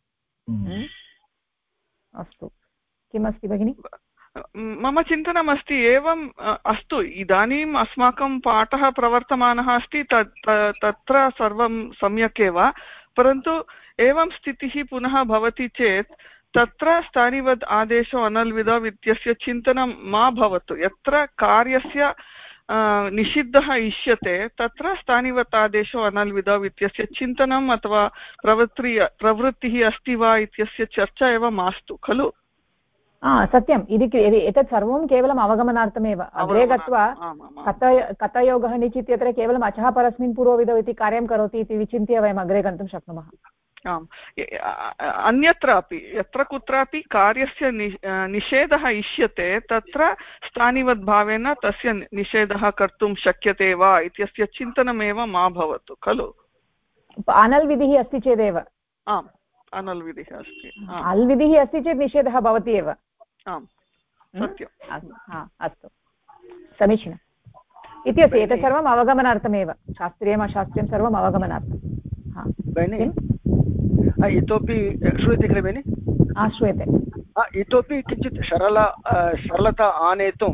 अस्तु, किमस्ति भगिनि? मम चिन्तनमस्ति एवम् अस्तु, इदानीम् अस्माकं पाठः प्रवर्तमानः अस्ति, तत्र सर्वं सम्यक् एव, परन्तु एवं स्थितिः पुनः भवति चेत् तत्र स्थानिवद् आदेशो अनल्विधौ इत्यस्य चिन्तनं मा भवतु। यत्र कार्यस्य निषिद्धः इष्यते तत्र स्थानिवत् आदेशो अनल्विधौ इत्यस्य चिन्तनम् अथवा प्रवृत्तिः अस्ति वा इत्यस्य चर्चा एव मास्तु खलु। सत्यम्, एतत् सर्वं केवलम् अवगमनार्थमेव। अग्रे गत्वा कतयोगः निच् इत्यत्र केवलम् अचः परस्मिन् पूर्वविधौ इति कार्यं करोति इति विचिन्त्य वयम् अग्रे गन्तुं शक्नुमः। आम्, अन्यत्रापि यत्र कुत्रापि कार्यस्य निषेधः इष्यते तत्र स्थानिवद्भावेन तस्य निषेधः कर्तुं शक्यते वा इत्यस्य चिन्तनमेव मा भवतु खलु। अनल्विधिः अस्ति चेदेव। आम्, अनल्विधिः अस्ति, अल्विधिः अस्ति चेत् निषेधः भवति एव। आम्, सत्यम्। अस्तु, समीचीनम् इति अस्ति। एतत् सर्वम् अवगमनार्थमेव, शास्त्रीयम् अशास्त्रीयं सर्वम् अवगमनार्थम्। इतोपि श्रूयते खलु भगिनि? श्रूयते। इतोपि किञ्चित् सरलता आनेतुं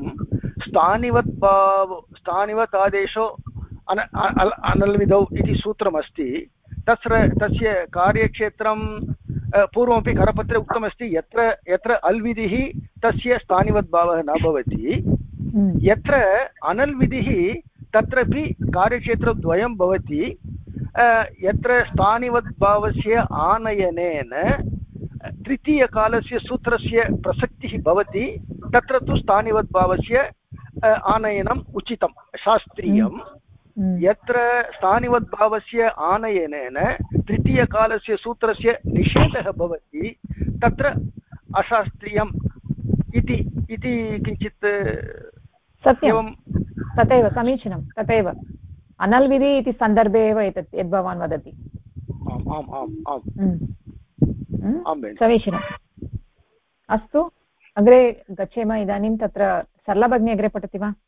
स्थानिवत् आदेशो अनल्विधौ इति सूत्रमस्ति। तस्य कार्यक्षेत्रं पूर्वमपि करपत्रे उक्तमस्ति, यत्र अल्विधिः तस्य स्थानिवद्भावः न भवति, यत्र अनल्विधिः तत्रापि कार्यक्षेत्रद्वयं भवति। यत्र स्थानिवद्भावस्य आनयनेन तृतीयकालस्य सूत्रस्य प्रसक्तिः भवति तत्र तु स्थानिवद्भावस्य आनयनम् उचितं, शास्त्रीयं। यत्र स्थानिवद्भावस्य आनयनेन तृतीयकालस्य सूत्रस्य निषेधः भवति तत्र अशास्त्रीयम् इति किञ्चित् सत्यं, तथैव समीचीनं, तथैव अनल्विधि इति सन्दर्भे एव एतत् यद् भवान् वदति। समीचीनम्। अस्तु, अग्रे गच्छेम। इदानीं तत्र सरला भगिनी अग्रे पठति वा?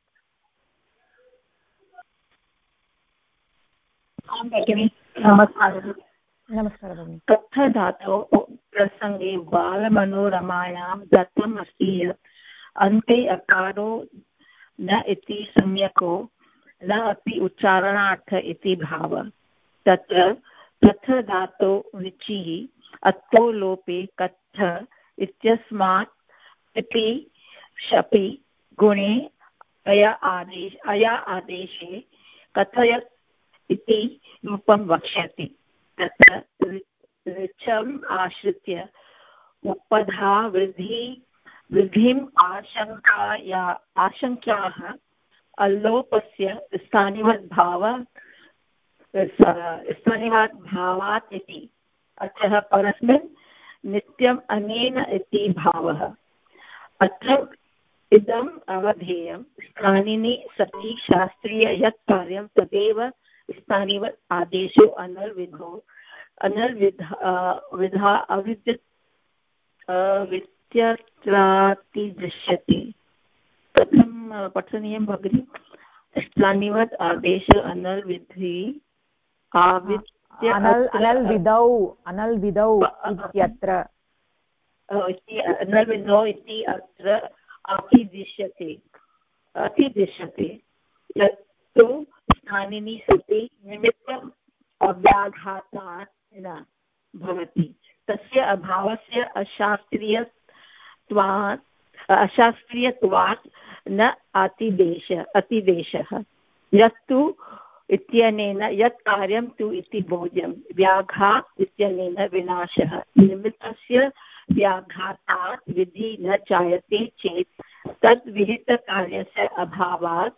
नमस्कारः। नमस्कारः भगिनि। तत्र धातोः प्रसङ्गे बालमनोरमायां दत्तम् अस्ति यत् अन्ते अकारो न इति सम्यको न अपि उच्चारणार्थ इति भावः। तत्र कथ धातो रुचिः अत्तो लोपे कथ इत्यस्मात् इति शपि गुणे अया आदेशे कथयत् इति रूपं वक्ष्यति। तत्र ऋचम् आश्रित्य उपधा वृद्धिम् आशङ्क्याः अल्लोपस्य स्थानिवद्भावात् इति। अतः परस्मिन् नित्यम् अनेन इति भावः। अत्र इदम् अवधेयं स्थानिनि सति शास्त्रीय यत् कार्यं तदेव स्थानिवत् आदेशो अविद्यत्रातिदृश्यते। कथं पठनीयं भगिनि? स्थानिवत् आदेश अनल्विधि अनल्विधौ इत्यत्र अनल्विधौ इति अत्र अतिदृश्यते यत्तु स्थानिनि सति निमित्तम् अव्याघातात् न भवति। तस्य अभावस्य अशास्त्रीयत्वात् न अतिदेशः। यत्तु इत्यनेन यत् कार्यं तु इति बोध्यं व्याघात इत्यनेन विनाशः। निमित्तस्य व्याघातात् विधि न जायते चेत् तद् विहितकार्यस्य अभावात्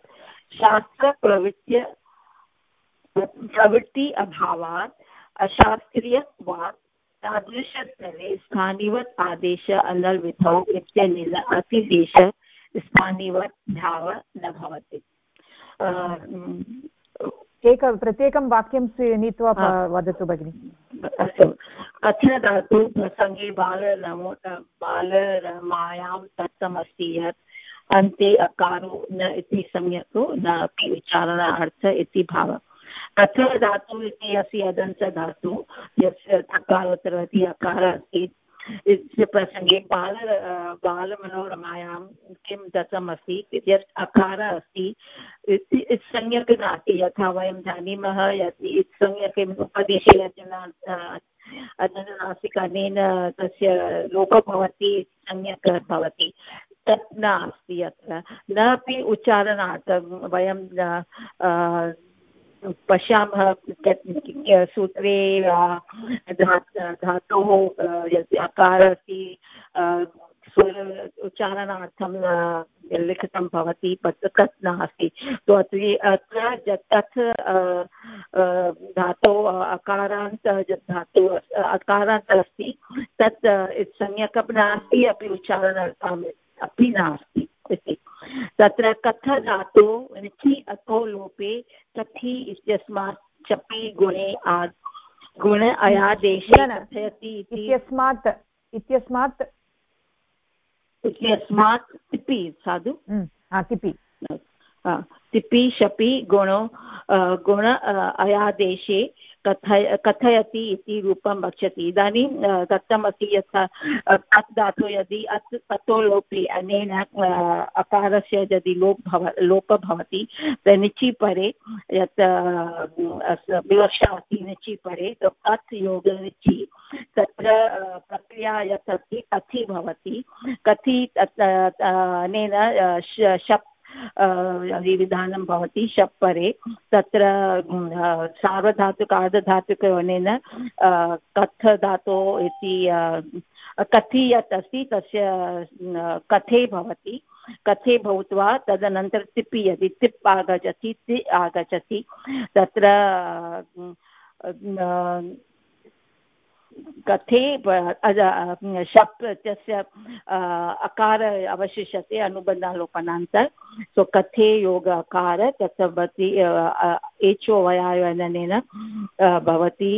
प्रवृत्ति अभावात् अशास्त्रीयत्वात् तादृशस्तरे स्थानिवत् आदेश अनल्विधौ इत्यनेन अतिदेश स्थानिवत् भाव न भवति। प्रत्येकं वाक्यं नीत्वा वदतु भगिनि। अस्तु। अत्र धातु प्रसङ्गे बालरमायां दत्तमस्ति यत् अन्ते अकारो न इति सम्यक् न अपि उच्चारणार्थ इति भावः। अत्र धातु इति अस्ति अदन्त धातु यस्य अकारोत्तरवर्ति अकार अस्ति। इति प्रसङ्गे बालमनोरमायां किं दत्तमस्ति यत् अकार अस्ति सम्यक् नास्ति। यथा वयं जानीमः यत् सम्यक् उपदेशे नास्ति अनेन तस्य लोपः भवति सम्यक् भवति तत् नास्ति। अत्र न अपि उच्चारणार्थं वयं पश्यामः सूत्रे धातोः यत् आकारः अस्ति स्वर उच्चारणार्थं लिखितं भवति तत् नास्ति। तो अत्र तत् धातोः अकारान्त यत् धातुः अकारान्त अस्ति तत् सम्यक् अपि नास्ति अपि उच्चारणार्थम् अपि नास्ति इति। तत्र कथ धातु निचि अतो लोपे कथि इत्यस्मात् चपि गुण अयादेशे कथयति इत्यस्मात् तिपि साधु तिपि शपि गुण अयादेशे कथयति इति रूपं वक्ष्यति। इदानीं दत्तमस्ति यथा अत् धातु यदि अतो लोपे अनेन अकारस्य यदि लोपः भवति निचि परे यत् विवक्षा अस्ति निचि परे अत् योग निचि तत्र प्रक्रिया यत् अस्ति कथि भवति। कथि अनेन शप् विधानं भवति शप् परे तत्र सार्वधातुक आर्धधातुकयोनेन कथ धातो इति कथि यत् अस्ति तस्य कथे भवति। कथे भूत्वा तदनन्तरं तिपि यदि तिप् आगच्छति तत्र कथे शप् इत्यस्य अकार अवशिष्यते अनुबन्धालोपनान्तर। सो कथे योग अकार तत्र भवति एचो वयायनेन भवति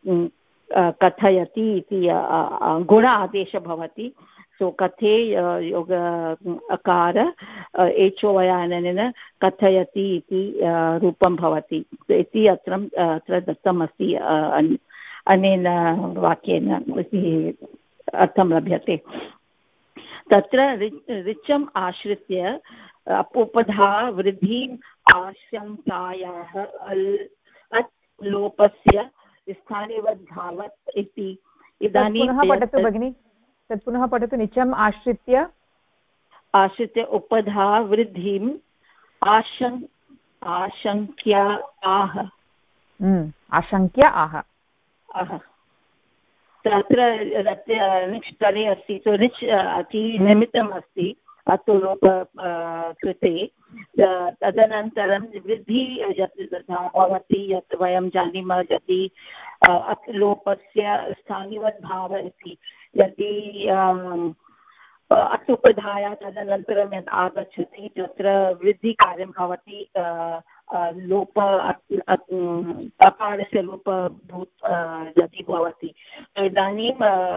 कथयति इति गुण आदेशः भवति। सो कथे योग अकार एचो वयायनेन कथयति इति रूपं भवति इति अत्र दत्तमस्ति। अनेन वाक्येन अर्थं लभ्यते। तत्र ऋचम् आश्रित्य उपधा वृद्धिम् आशङ्कायाः अत् लोपस्य स्थानिवद्भावत् इति। इदानीं पठतु भगिनि, तत् पुनः पठतु। निचम् आश्रित्य उपधा वृद्धिम् आशङ्क्य आह तत्र निच् स्तरे अस्ति सो निच् अति निमित्तम् अस्ति अतु लोप कृते तदनन्तरं वृद्धि यत् भवति यत् वयं जानीमः यदि अत् लोपस्य स्थानिवद् भावः इति यदि अतुपधाया तदनन्तरं यत् आगच्छति तत्र वृद्धिकार्यं भवति लोप अकारस्य लोपभूत यदि भवति इदानीं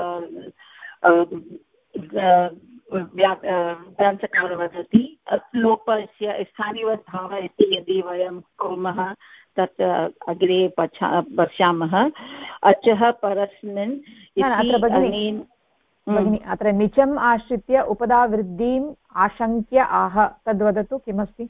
ग्रन्थकारः वदति लोपस्य स्थानिवद् भावः इति यदि वयं कुर्मः तत् अग्रे पश्यामः अचः परस्मिन् भगिनि अत्र निचम् आश्रित्य उपधावृद्धिम् आशङ्क्य आह तद्वदतु किमस्ति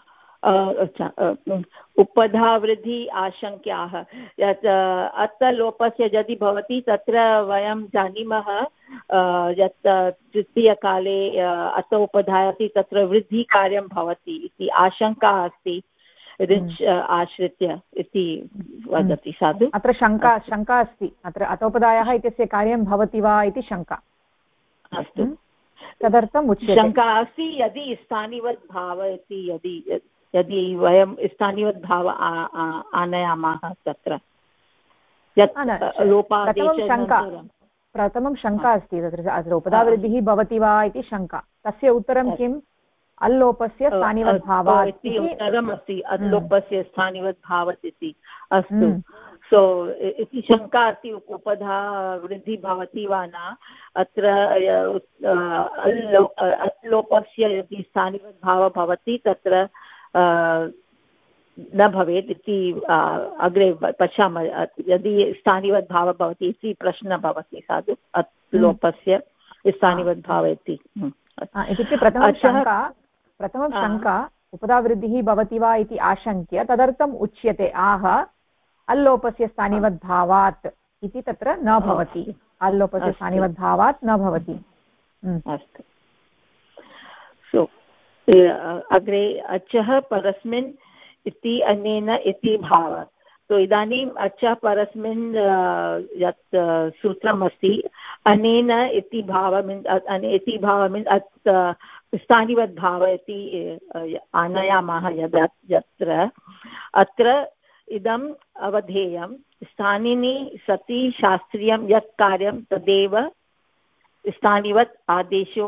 उपधावृद्धि आशङ्क्याः यत् अत्र लोपस्य यदि भवति तत्र वयं जानीमः यत् तृतीयकाले अत उपधाय अस्ति तत्र वृद्धिकार्यं भवति इति आशङ्का अस्ति रिच् आश्रित्य इति वदति साधु अत्र शङ्का अस्ति अत्र अतोपदायः इत्यस्य कार्यं भवति वा इति शङ्का अस्तु तदर्थम् उच्यते शङ्का अस्ति यदि स्थानिवद् भाव इति यदि वयं स्थानिवद् भाव आनयामः तत्र प्रथमं शङ्का अस्ति तत्र उपधावृद्धिः भवति वा इति शङ्का तस्य उत्तरं किम् अल्लोपस्य स्थानिवद् भावात् इति उत्तरमस्ति अल्लोपस्य स्थानिवद् भावात् इति अस्तु सो इति शङ्का अस्ति उपधा वृद्धिः भवति वा न अत्र अल्लोपस्य यदि स्थानिवद् भावः भवति तत्र न भवेत् इति अग्रे पश्यामः यदि स्थानिवद् भावः भवति इति प्रश्नः भवति साधु अल्लोपस्य स्थानिवद् भावः इति इत्युक्ते प्रथमं शङ्का उपधावृद्धिः भवति वा इति आशङ्क्य तदर्थम् उच्यते आह अल्लोपस्य स्थानिवद्भावात् इति तत्र न भवति अल्लोपस्य स्थानिवद्भावात् न भवति अस्तु सो अग्रे अचः परस्मिन् इति अनेन इति भावः तो इदानीम् अचः परस्मिन् यत् सूत्रमस्ति अनेन इति भावः इति भावः मीन्स् स्थानिवद् भावः इति आनयामः यत्र अत्र इदम् अवधेयं स्थानिनि सति शास्त्रीयं यत् कार्यं तदेव स्थानिवत् आदेशो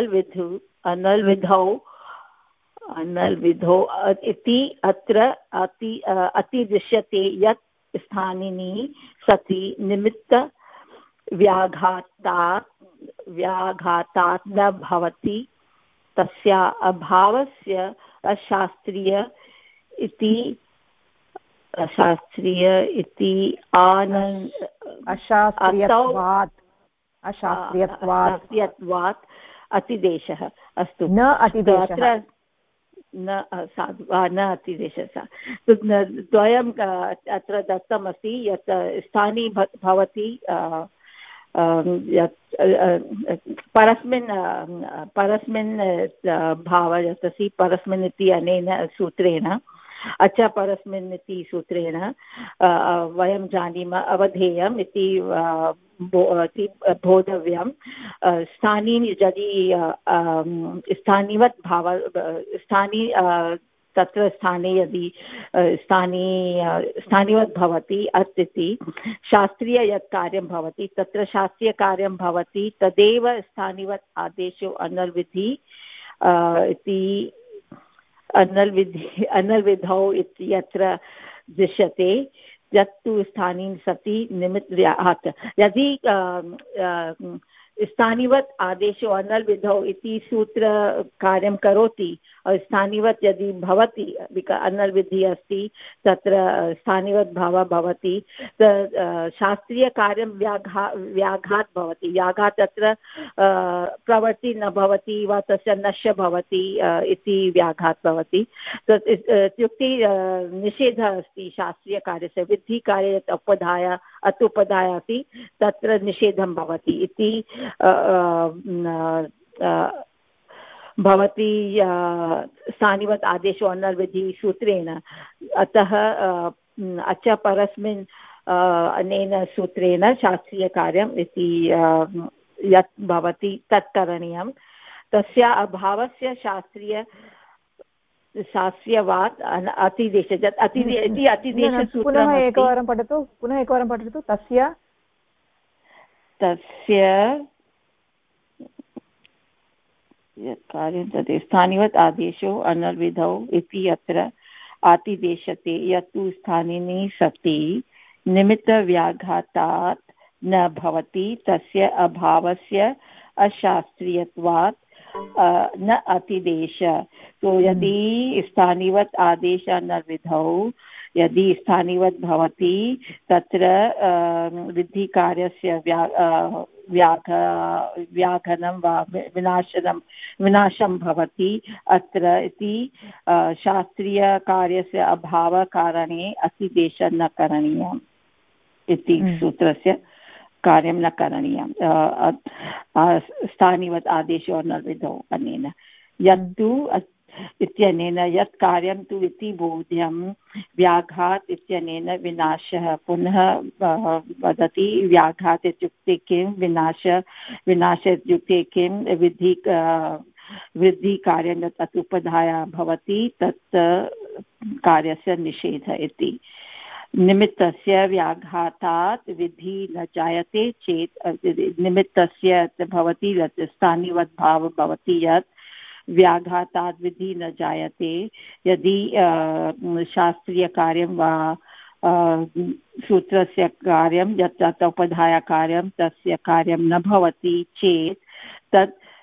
अनल्विधौ इति अत्र अतिदृश्यते यत् स्थानिनि सति निमित्त व्याघातात् न भवति तस्य अभावस्य अशास्त्रीय इति अशास्त्रीयत्वात् अतिदेशः अस्तु न अतिदेशः न साधु न अतिदेशः द्वयम् अत्र दत्तमस्ति यत् स्थानी भवति परस्मिन् भावः यत् अस्ति परस्मिन् इति अनेन सूत्रेण अच परस्मिन् इति सूत्रेण वयं जानीमः अवधेयम् इति बोधव्यं स्थानी यदि स्थानिवत् भाव स्थानी तत्र स्थाने यदि स्थानिवत् भवति अत् इति शास्त्रीय यत् कार्यं भवति तत्र शास्त्रीयकार्यं भवति तदेव स्थानिवत् आदेशो अनल्विधि इति अनल्विधौ इत्यत्र दृश्यते यत्तु स्थानीं सति निमित्तव्याहात् यदि स्थानिवत् आदेशो अनल्विधौ इति सूत्र कार्यं करोति स्थानिवत् यदि भवति अनल्विधिः अस्ति तत्र स्थानिवत् भावः भवति शास्त्रीयकार्यं व्याघात् भवति व्याघात् तत्र प्रवृत्ति न भवति वा तस्य नश्य भवति इति व्याघात् भवति इत्युक्ते निषेधः अस्ति शास्त्रीयकार्यस्य वृद्धिकार्ये यत् अतुपधाय अस्ति तत्र निषेधं भवति इति भवति स्थानिवत् आदेशो अनल्विधि सूत्रेण अतः अच परस्मिन् अनेन सूत्रेण शास्त्रीयकार्यम् इति यत् भवति तत् करणीयं तस्य अभावस्य शास्त्रीयवात् अतिदेश पुनः एकवारं पठतु तस्य कार्यं तत् स्थानिवत् आदेशो अनर्विधौ इति अत्र आतिदेशते यत्तु स्थानिनि सति निमित्तव्याघातात् न भवति तस्य अभावस्य अशास्त्रीयत्वात् न अतिदेश। तो यदि स्थानिवत् आदेश अनर्विधौ यदि स्थानिवत् भवति तत्र विधिकार्यस्य व्याघनं वा विनाशं भवति अत्र इति शास्त्रीयकार्यस्य अभावकारणे अतिदेशः न करणीयम् इति सूत्रस्य कार्यं न करणीयं स्थानिवत् आदेशो अनर्विधौ अनेन यत्तु इत्यनेन यत् कार्यं तु इति बोध्यं व्याघात् इत्यनेन विनाशः। पुनः वदति व्याघात् इत्युक्ते किं विनाश इत्युक्ते किं वृद्धिकार्यं तत् उपधाया भवति तत् कार्यस्य निषेधः इति। निमित्तस्य व्याघातात् विधि न जायते चेत् निमित्तस्य भवति स्थानिवत् भावः भवति यत् व्याघातात् विधि न जायते यदि शास्त्रीयकार्यं वा सूत्रस्य कार्यं यत् उपधायकार्यं तस्य कार्यं न भवति चेत्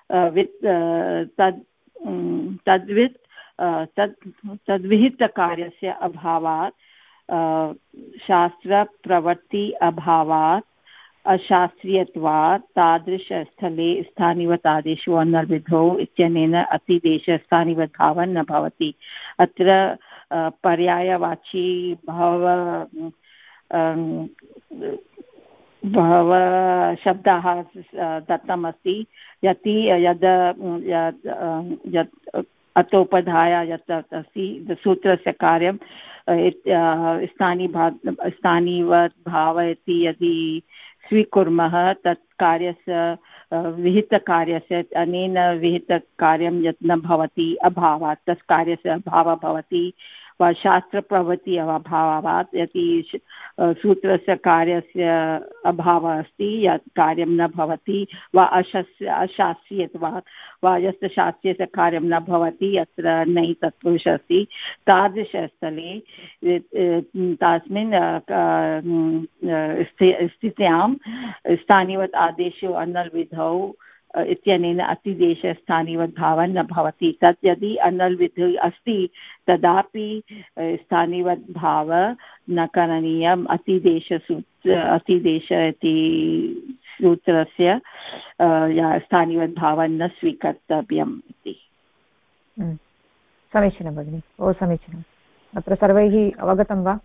तद्विहितकार्यस्य अभावात् शास्त्रप्रवृत्ति अभावात् अशास्त्रीयत्वात् तादृशस्थले स्थानिवत् आदेशो अनर्विधौ इत्यनेन अतिदेशः स्थानिवत् भावः न भवति। अत्र पर्यायवाची बहवः शब्दाः दत्तमस्ति यत् अतोपधाय यत् अस्ति सूत्रस्य कार्यं स्थानिवत् भाव इति यदि स्वीकुर्मः तत् कार्यस्य विहितकार्यस्य अनेन विहितकार्यं यत् न भवति अभावात् तस् कार्यस्य अभावः भवति वा शास्त्रप्रवृत्ति अभावात् यदि सूत्रस्य कार्यस्य अभावः अस्ति यत् कार्यं न भवति वा अशास्त्रीयत्वात् वा यस्य शास्त्रीयस्य कार्यं न भवति यत्र नै तत्पुरुषः अस्ति तादृशस्थले तस्मिन् स्थित्यां स्थानिवत् आदेशो अनर्विधौ इत्यनेन अतिदेशः स्थानिवत् भावः न भवति। तत् यदि अनर्विधौ अस्ति तदापि स्थानिवत् भावः न करणीयम् अतिदेश इति सूत्रस्य स्थानिवत् भावः न स्वीकर्तव्यम् इति। समीचीनं भगिनि, बहु समीचीनम्। अत्र सर्वैः अवगतं वा?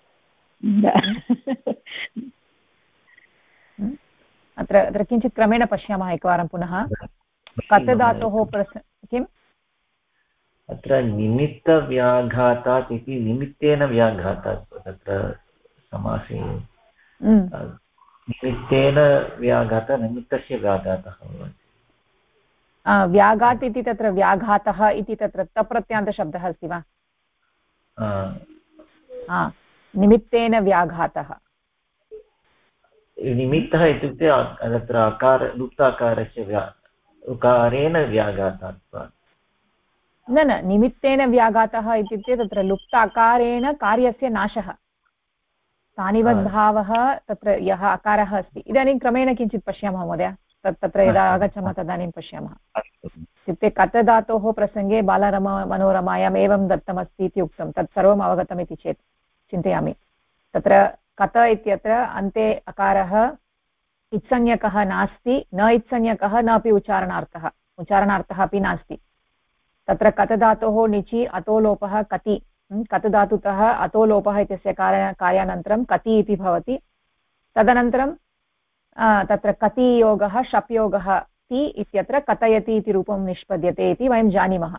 अत्र किञ्चित् क्रमेण पश्यामः एकवारं पुनः। कतधातोः किम् अत्र निमित्तव्याघातात् इति निमित्तेन व्याघातात् तत्र समासे निमित्तेन व्याघातः निमित्तस्य व्याघातः व्याघात् इति तत्र व्याघातः इति तत्र तप्रत्यान्तशब्दः अस्ति वा? निमित्तेन व्याघातः निमित्तः इत्युक्ते तत्र अकार लुप्ताकारस्य उकारेण व्याघातात् न निमित्तेन व्याघातः इत्युक्ते तत्र लुप्ताकारेण कार्यस्य नाशः स्थानिवद्भावः तत्र यः अकारः अस्ति। इदानीं क्रमेण किञ्चित् पश्यामः महोदय, तत्र यदा आगच्छामः तदानीं पश्यामः। इत्युक्ते कतधातोः प्रसङ्गे बालरमा मनोरमायाम् एवं दत्तमस्ति इति उक्तं, तत् सर्वम् अवगतमिति चेत् चिन्तयामि। तत्र कत इत्यत्र अन्ते अकारः इत्संज्ञकः नास्ति, न इत्संज्ञकः न अपि उच्चारणार्थः अपि नास्ति। तत्र कतधातोः निचि अतोलोपः कति, कतधातुतः अतोलोपः इत्यस्य कार्यानन्तरं कति इति भवति। तदनन्तरं तत्र कतियोगः शप्योगः ति इत्यत्र कथयति इति रूपं निष्पद्यते इति वयं जानीमः।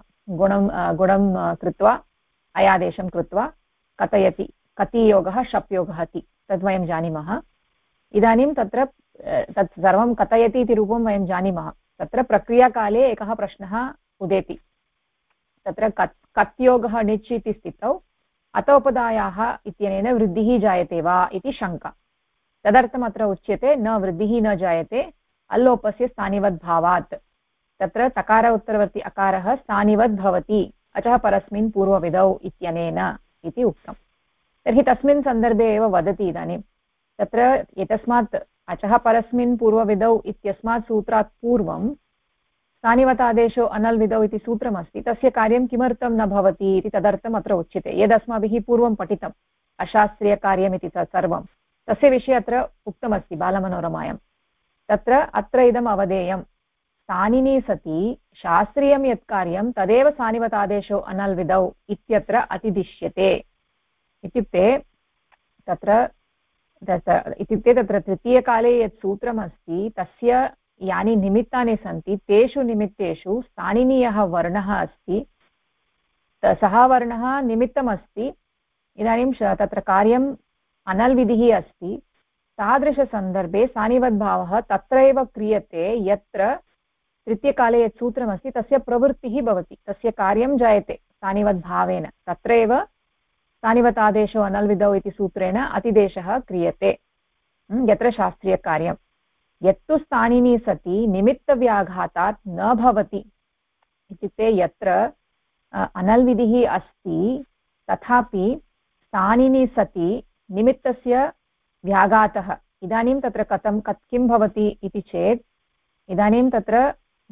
गुणं कृत्वा अयादेशं कृत्वा कथयति, कतियोगः शप्योगः ति तद् वयं जानीमः। इदानीं तत्र तत् सर्वं कथयति इति रूपं वयं जानीमः। तत्र प्रक्रियाकाले एकः प्रश्नः उदेति, तत्र कत्योगः णिच् इति स्थितौ अतोपदायाः इत्यनेन वृद्धिः जायते वा इति शङ्का। तदर्थम् अत्र उच्यते न वृद्धिः न जायते अल्लोपस्य स्थानिवद्भावात्। तत्र तकार उत्तरवर्ति अकारः स्थानिवद् भवति अचः परस्मिन् पूर्वविधौ इत्यनेन इति उक्तम्। तर्हि तस्मिन् सन्दर्भे एव वदति इदानीं तत्र एतस्मात् अचः परस्मिन् पूर्वविधौ इत्यस्मात् सूत्रात् पूर्वं स्थानिवतादेशो अनल् विधौ इति सूत्रमस्ति, तस्य कार्यं किमर्थं न भवति इति तदर्थम् अत्र उच्यते। यदस्माभिः पूर्वं पठितम् अशास्त्रीयकार्यमिति सर्वं तस्य विषये अत्र उक्तमस्ति बालमनोरमायां। तत्र अत्र इदम् अवधेयं स्थानिनी सति शास्त्रीयं यत् कार्यं तदेव स्थानिवतादेशो अनल् विधौ इत्यत्र अतिदिश्यते। इत्युक्ते तत्र तृतीयकाले यत् सूत्रमस्ति तस्य यानि निमित्तानि सन्ति तेषु निमित्तेषु स्थानिनीयः वर्णः अस्ति, सः वर्णः निमित्तमस्ति। इदानीं तत्र कार्यम् अनल् विधिः अस्ति, तादृशसन्दर्भे स्थानिवद्भावः तत्र एव क्रियते यत्र तृतीयकाले यत् सूत्रमस्ति तस्य प्रवृत्तिः भवति, तस्य कार्यं जायते स्थानिवद्भावेन। तत्र एव स्थानिवतादेशो अनल् विधौ इति सूत्रेण अतिदेशः क्रियते यत्र शास्त्रीयकार्यं। यत्तु स्थानिनी सति निमित्तव्याघातात् न भवति, इत्युक्ते यत्र अनल् विधिः अस्ति तथापि स्थानिनी सति निमित्तस्य व्याघातः। इदानीं तत्र किं भवति इति चेत् इदानीं तत्र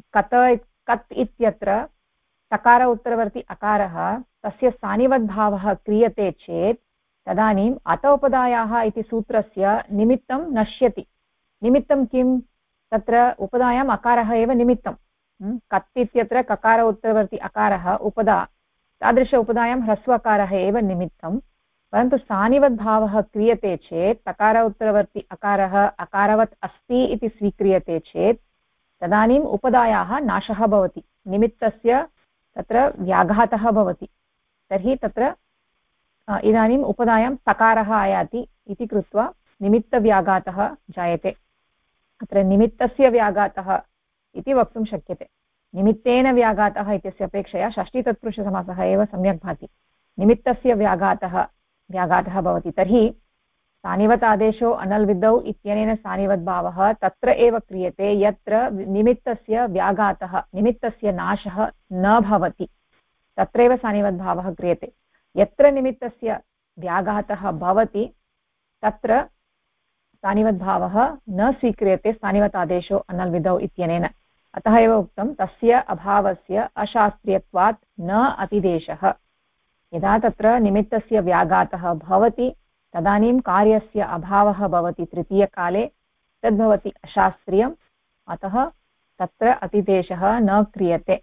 कत् इत्यत्र तकार उत्तरवर्ति अकारः तस्य स्थानिवद्भावः क्रियते चेत् तदानीम् अतोपदायाः इति सूत्रस्य निमित्तं नश्यति। निमित्तं किं? तत्र उपदायाम् अकारः एव निमित्तं। कत् इत्यत्र ककार उत्तरवर्ति अकारः उपदा, तादृश उपदायां ह्रस्वकारः एव निमित्तं। परन्तु स्थानिवद्भावः क्रियते चेत् तकार उत्तरवर्ति अकारः अकारवत् अस्ति इति स्वीक्रियते चेत् तदानीम् उपदायाः नाशः भवति, निमित्तस्य तत्र व्याघातः भवति। तर्हि तत्र इदानीम् उपदायां तकारः आयाति इति कृत्वा निमित्तव्याघातः जायते। अत्र निमित्तस्य व्याघातः इति वक्तुं शक्यते। निमित्तेन व्याघातः इत्यस्य अपेक्षया षष्ठीतत्पुरुषसमासः एव सम्यक् भाति। निमित्तस्य व्याघातः भवति। तर्हि स्थानिवत् आदेशो अनल् विधौ इत्यनेन स्थानिवद्भावः तत्र एव क्रियते यत्र निमित्तस्य व्याघातः, निमित्तस्य नाशः न भवति, तत्रैव स्थानिवद्भावः क्रियते। यत्र निमित्तस्य व्याघातः भवति तत्र स्थानिवद्भावः न स्वीक्रियते स्थानिवत् आदेशो अनल् विधौ इत्यनेन। अतः एव उक्तं तस्य अभावस्य अशास्त्रीयत्वात् न अतिदेशः। यदा तत्र निमित्तस्य व्याघातः भवति तदानीं कार्यस्य अभावः भवति तृतीयकाले, तद्भवति अशास्त्रीयम्, अतः तत्र अतिदेशः न क्रियते।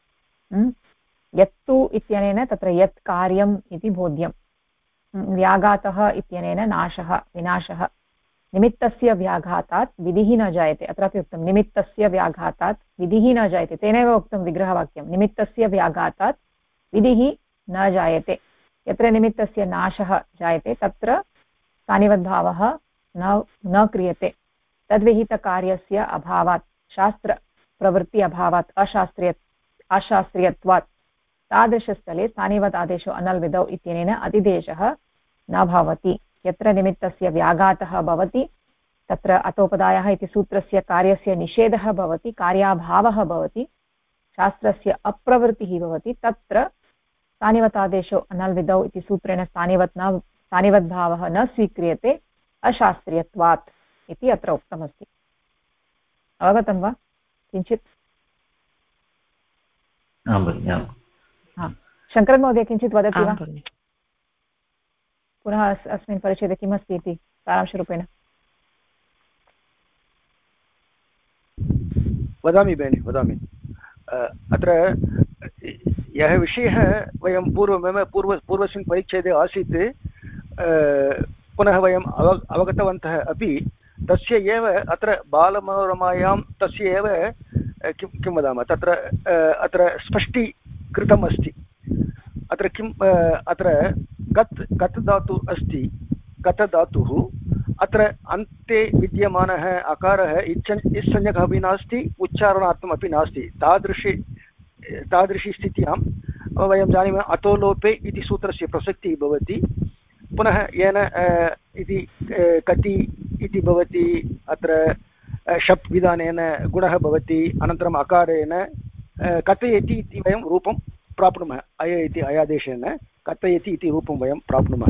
यत्तु इत्यनेन तत्र यत् कार्यम् इति बोध्यं। व्याघातः इत्यनेन विनाशः। निमित्तस्य व्याघातात् विधिः न जायते। अत्रापि उक्तं निमित्तस्य व्याघातात् विधिः न जायते, तेनैव उक्तं विग्रहवाक्यं निमित्तस्य व्याघातात् विधिः न जायते। यत्र निमित्तस्य नाशः जायते तत्र स्थानिवद्भावः न क्रियते। तद्विहितकार्यस्य अभावात्, शास्त्रप्रवृत्ति अभावात्, अशास्त्रीयत्वात् तादृशस्थले स्थानिवत् आदेशो अनल् विधौ इत्यनेन अतिदेशः न भवति। यत्र निमित्तस्य व्याघातः भवति तत्र अतोपदायः इति सूत्रस्य कार्यस्य निषेधः भवति, कार्याभावः भवति, शास्त्रस्य अप्रवृत्तिः भवति, तत्र स्थानिवत् आदेशो अनल् विधौ इति सूत्रेण स्थानिवद्भावः न स्वीक्रियते अशास्त्रीयत्वात् इति अत्र उक्तमस्ति। अवगतं वा किञ्चित्? शङ्करन् महोदय किञ्चित् वदति वा? पुनः अस्मिन् परिच्छेदे किमस्ति इति सारांशरूपेण वदामि भगिनि, वदामि। अत्र यः विषयः वयं पूर्वस्मिन् परिच्छेदे आसीत्, पुनः वयम् अवगतवन्तः अपि, तस्य एव अत्र बालमनोरमायां तस्य एव किं वदामः तत्र अत्र स्पष्टीकृतम् अस्ति। अत्र किम् अत्र गत् धातु अस्ति, कतधातुः अत्र अन्ते विद्यमानः अकारः इत्संज्ञकः अपि नास्ति उच्चारणार्थमपि नास्ति तादृशी स्थित्यां वयं जानीमः अतोलोपे इति सूत्रस्य प्रसक्तिः भवति पुनः येन इति कति इति भवति अत्र शप् विधानेन गुणः भवति अनन्तरम् अकारेण कथयति इति वयं रूपं प्राप्नुमः अय इति अयादेशेन कथयति इति रूपं वयं प्राप्नुमः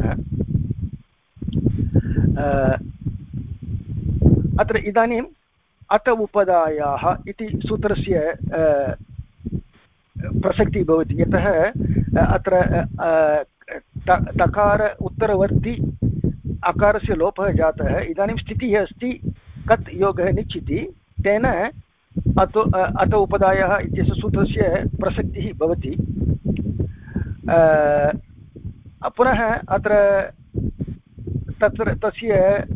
अत्र इदानीम् अत उपदायाः इति सूत्रस्य प्रसक्तिः भवति यतः अत्र तकार उत्तरवर्ति अकारस्य लोपः जातः इदानीं स्थितिः अस्ति कत् योगः निच् इति तेन अत उपदायः इत्यस्य सूत्रस्य प्रसक्तिः भवति पुनः अत्र तस्य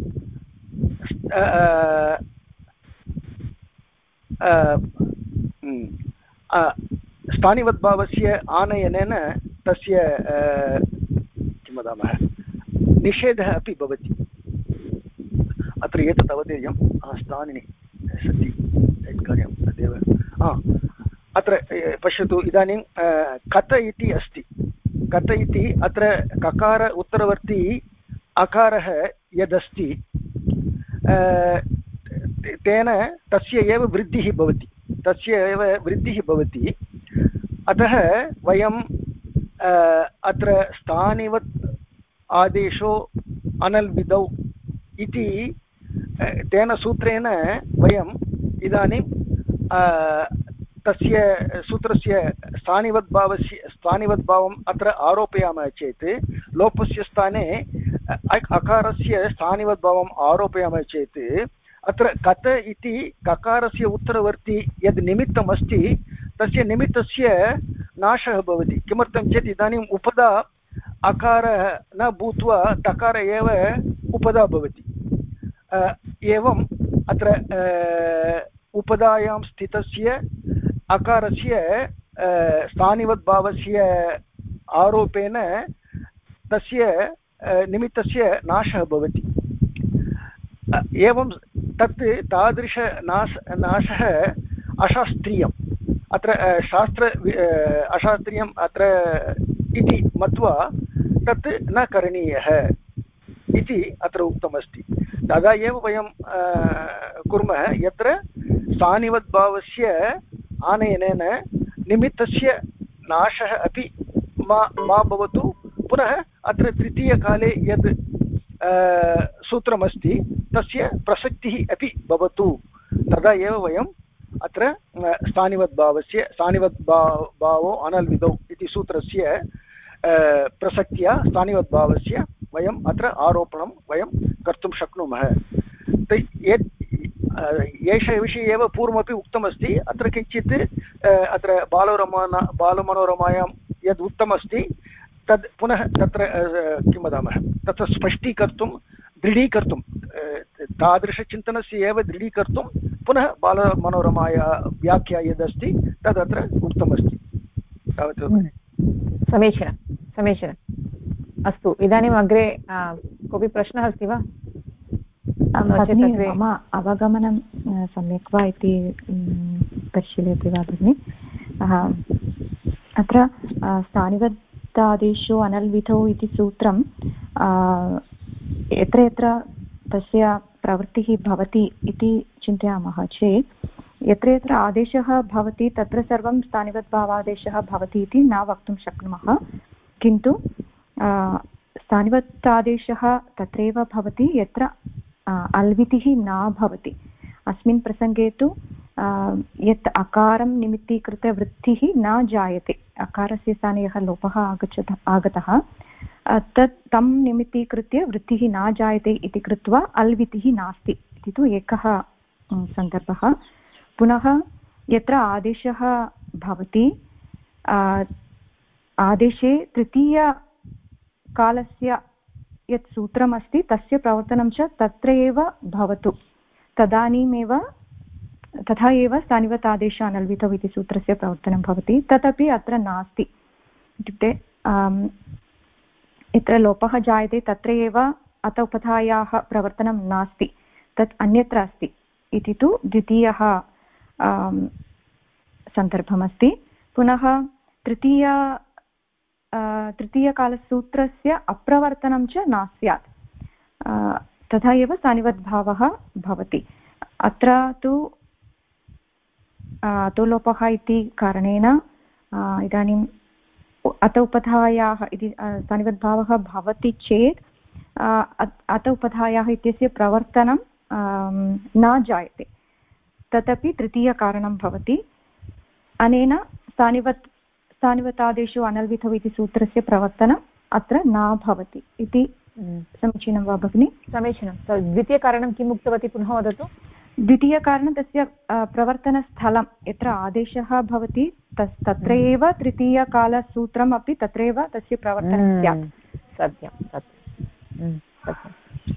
स्थानिवद्भावस्य आनयनेन तस्य किं वदामः निषेधः अपि भवति अत्र एतत् अवधेयं स्थानिनि सति कार्यं तदेव अत्र पश्यतु इदानीं कत इति अस्ति कत इति अत्र ककार उत्तरवर्ती अकारः यदस्ति तेन तस्य एव वृद्धिः भवति अतः वयम् अत्र स्थानिवत् आदेशो अनल्विदौ इति तेन सूत्रेण वयम् इदानीं तस्य सूत्रस्य स्थानिवद्भावम् अत्र आरोपयामः चेत् लोपस्य स्थाने अकारस्य स्थानिवद्भावम् आरोपयामः चेत् अत्र कत इति ककारस्य उत्तरवर्ती यद् निमित्तम् अस्ति तस्य निमित्तस्य नाशः भवति किमर्थं चेत् इदानीम् उपदा अकारः न भूत्वा तकार एव उपदा भवति एवम् अत्र उपदायां स्थितस्य अकारस्य स्थानिवद्भावस्य आरोपेण तस्य निमित्तस्य नाशः भवति एवं तत् नाशः अशास्त्रीयम् अत्र अशास्त्रीयम् अत्र इति मत्वा तत् न करणीयः इति अत्र उक्तमस्ति तदा एव वयं कुर्मः यत्र स्थानिवद्भावस्य आनयनेन निमित्तस्य नाशः अपि मा भवतु पुनः अत्र तृतीयकाले यद् सूत्रमस्ति तस्य प्रसक्तिः अपि भवतु तदा एव वयम् अत्र स्थानिवद्भावो अनल्विदौ इति सूत्रस्य प्रसक्त्या स्थानिवद्भावस्य वयम् अत्र आरोपणं वयं कर्तुं शक्नुमः एषः विषये एव पूर्वमपि उक्तमस्ति अत्र किञ्चित् अत्र बालमनोरमायां यद् उक्तमस्ति तद् पुनः तत्र किं वदामः तत्र स्पष्टीकर्तुं दृढीकर्तुं तादृशचिन्तनस्य एव दृढीकर्तुं पुनः बालमनोरमाया व्याख्या यदस्ति तदत्र उक्तमस्ति तावत् समीचीनं अस्तु इदानीम् अग्रे कोऽपि प्रश्नः अस्ति वा मम अवगमनं सम्यक् वा इति परिशीलयति वा भगिनि अत्र स्थानिवद्धादेशो अनल्विधौ इति सूत्रं यत्र यत्र तस्य प्रवृत्तिः भवति इति चिन्तयामः चेत् यत्र यत्र आदेशः भवति तत्र सर्वं स्थानिवद्भावादेशः भवति इति न वक्तुं शक्नुमः किन्तु स्थानिवद्धादेशः तत्रैव भवति यत्र अल्वितिः न भवति अस्मिन् प्रसङ्गे तु यत् अकारं निमित्तीकृत्य वृत्तिः न जायते अकारस्य स्थाने यः लोपः आगतः तं निमित्तीकृत्य वृत्तिः न जायते इति कृत्वा अल्वितिः नास्ति इति तु एकः सन्दर्भः पुनः यत्र आदेशः भवति आदेशे तृतीयकालस्य यत् सूत्रमस्ति तस्य प्रवर्तनं च तत्र एव भवतु तदानीमेव तथा एव स्थानिवत् आदेश अनल्वितौ इति सूत्रस्य प्रवर्तनं भवति तदपि अत्र नास्ति इत्युक्ते यत्र लोपः जायते तत्र एव अत उपधायाः प्रवर्तनं नास्ति, तत् अन्यत्र अस्ति इति तु द्वितीयः सन्दर्भमस्ति। पुनः तृतीयकालसूत्रस्य अप्रवर्तनं च न स्यात्, तथा एव स्थानिवद्भावः भवति। अत्र तु अतोलोपः इति कारणेन इदानीम् अत उपधायाः इति स्थानिवद्भावः भवति चेत् अत उपधायाः इत्यस्य प्रवर्तनं न जायते, तदपि तृतीयकारणं भवति। अनेन स्थानिवतादेषु अनल्विथौ इति सूत्रस्य प्रवर्तनम् अत्र न भवति इति समीचीनं वा भगिनि? समीचीनं। द्वितीयकारणं किम् उक्तवती, पुनः वदतु। द्वितीयकारणं तस्य प्रवर्तनस्थलं यत्र आदेशः भवति तत्र एव तृतीयकालसूत्रम् अपि तत्रैव तस्य प्रवर्तनं स्यात्। सत्यं सत्यं सत्यं।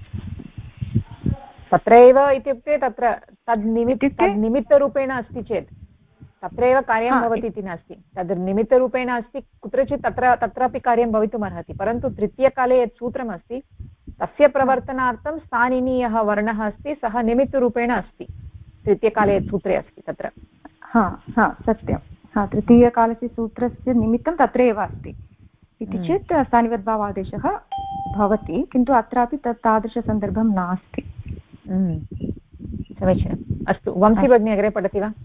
तत्रैव इत्युक्ते तत्र तन्निमित्तरूपेण अस्ति चेत् तत्रैव कार्यं भवति इति नास्ति। तद् निमित्तरूपेण अस्ति कुत्रचित् तत्रापि कार्यं भवितुमर्हति, परन्तु तृतीयकाले यत् सूत्रमस्ति तस्य प्रवर्तनार्थं स्थानिनी यः वर्णः अस्ति सः निमित्तरूपेण अस्ति, तृतीयकाले यत् सूत्रे अस्ति तत्र। सत्यं। तृतीयकालस्य सूत्रस्य निमित्तं तत्र एव अस्ति इति चेत् स्थानिवद्भावादेशः भवति, किन्तु अत्रापि तादृशसन्दर्भं नास्ति। समीचीनम्। अस्तु, वंशी भगिनी अग्रे पठति वा?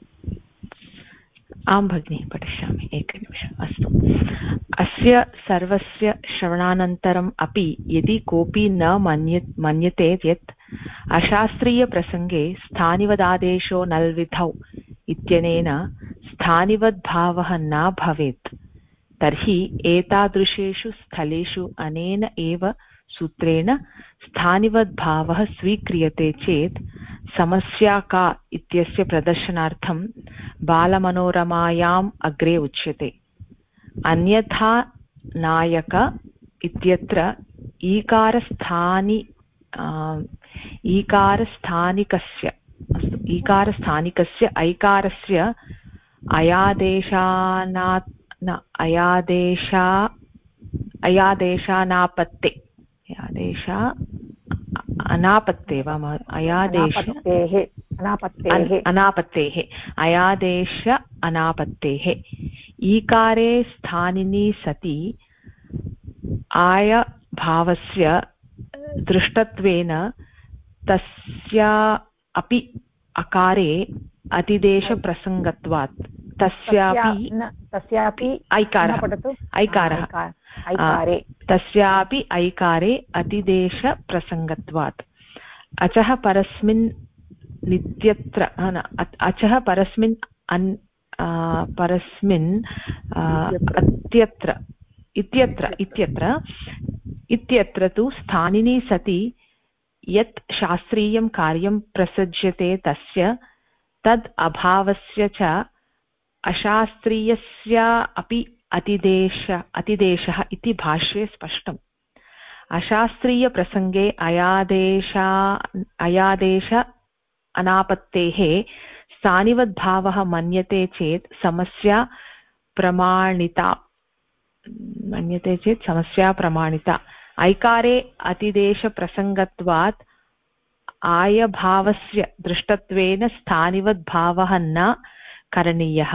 आं भगिनी, पठिष्यामि, एकनिमिषम्। अस्तु, अस्य सर्वस्य श्रवणानन्तरम् अपि यदि कोऽपि न मन्यते यत् अशास्त्रीयप्रसङ्गे स्थानिवदादेशो नल्विधौ इत्यनेन स्थानिवद्भावः न भवेत्, तर्हि एतादृशेषु स्थलेषु अनेन एव सूत्रेण स्थानिवद्भावः स्वीक्रियते चेत् समस्या का इत्यस्य प्रदर्शनार्थं बालमनोरमायाम् अग्रे उच्यते। अन्यथा नायक इत्यत्र ईकारस्थानिकस्य ऐकारस्य अनापत्तेः ईकारे स्थानिनी सति आयभावस्य दृष्टत्वेन तस्या अपि अकारे अतिदेशप्रसङ्गत्वात् तस्यापि ऐकारे अतिदेशप्रसङ्गत्वात् अचः परस्मिन् इत्यत्र तु स्थानिनी सति यत् शास्त्रीयं कार्यं प्रसज्यते तस्य तद् अभावस्य च अशास्त्रीयस्य अपि अतिदेशः इति भाष्ये स्पष्टम्। अशास्त्रीयप्रसङ्गे अयादेश अनापत्तेः स्थानिवद्भावः मन्यते चेत् समस्या प्रमाणिता ऐकारे अतिदेशप्रसङ्गत्वात् आयभावस्य दृष्टत्वेन स्थानिवद्भावः न करणीयः।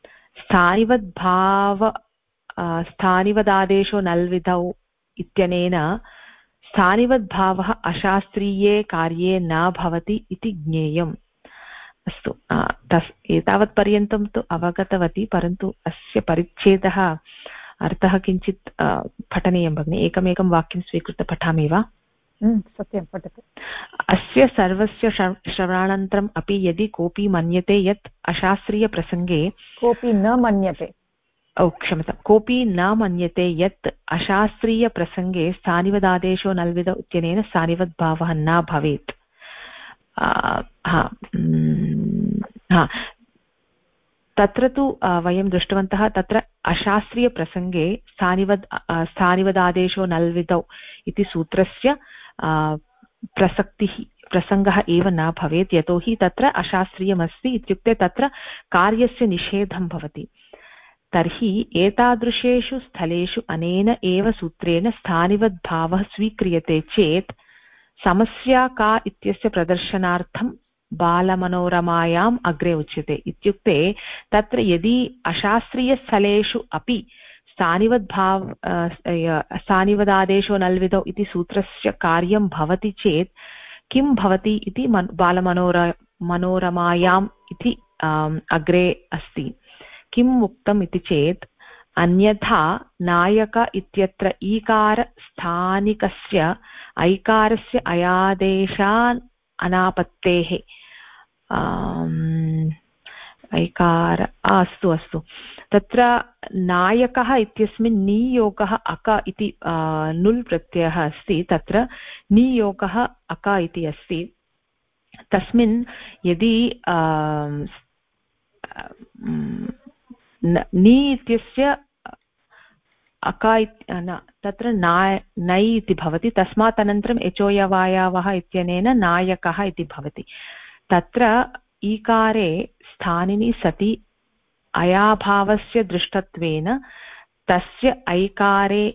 स्थानिवदादेशो नल्विधौ इत्यनेन स्थानिवद्भावः अशास्त्रीये कार्ये न भवति इति ज्ञेयम्। अस्तु, एतावत्पर्यन्तं तु अवगतवती, परन्तु अस्य परिच्छेदः अर्थः किञ्चित् पठनीयं भगिनि। एकमेकं वाक्यं स्वीकृत्य पठामि वा? सत्यं, पठतु। अस्य सर्वस्य श्रवणानन्तरम् अपि यदि कोऽपि मन्यते यत् अशास्त्रीयप्रसङ्गे कोऽपि न मन्यते यत् अशास्त्रीयप्रसङ्गे स्थानिवदादेशो नल्विधौ इत्यनेन स्थानिवद्भावः न भवेत्। तत्र तु वयं दृष्टवन्तः, तत्र अशास्त्रीयप्रसङ्गे स्थानिवदादेशो नल्विधौ इति सूत्रस्य प्रसङ्गः एव न भवेत्, यतोहि तत्र अशास्त्रीयमस्ति, इत्युक्ते तत्र कार्यस्य निषेधं भवति। तर्हि एतादृशेषु स्थलेषु अनेन एव सूत्रेण स्थानिवद्भावः स्वीक्रियते चेत् समस्या का इत्यस्य प्रदर्शनार्थं बालमनोरमायाम् अग्रे उच्यते। इत्युक्ते तत्र यदि अशास्त्रीयस्थलेषु अपि स्थानिवदादेशो नल्विदौ इति सूत्रस्य कार्यं भवति चेत् किं भवति इति बालमनोरमायाम् इति अग्रे अस्ति। किम् उक्तम् इति चेत् अन्यथा नायक इत्यत्र ईकार स्थानिकस्य ऐकारस्य अयादेशान् अनापत्तेः ऐकार अस्तु अस्तु तत्र नायकः इत्यस्मिन् नियोगः अक इति नुल् प्रत्ययः अस्ति। तत्र नियोगः अक इति अस्ति। तस्मिन् यदि नि इत्यस्य अक तत्र नै इति भवति। तस्मात् अनन्तरम् एचोयवायावः इत्यनेन नायकः इति भवति। तत्र ईकारे स्थानिनि सति अयाभावस्य दृष्टत्वेन तस्य ऐकारे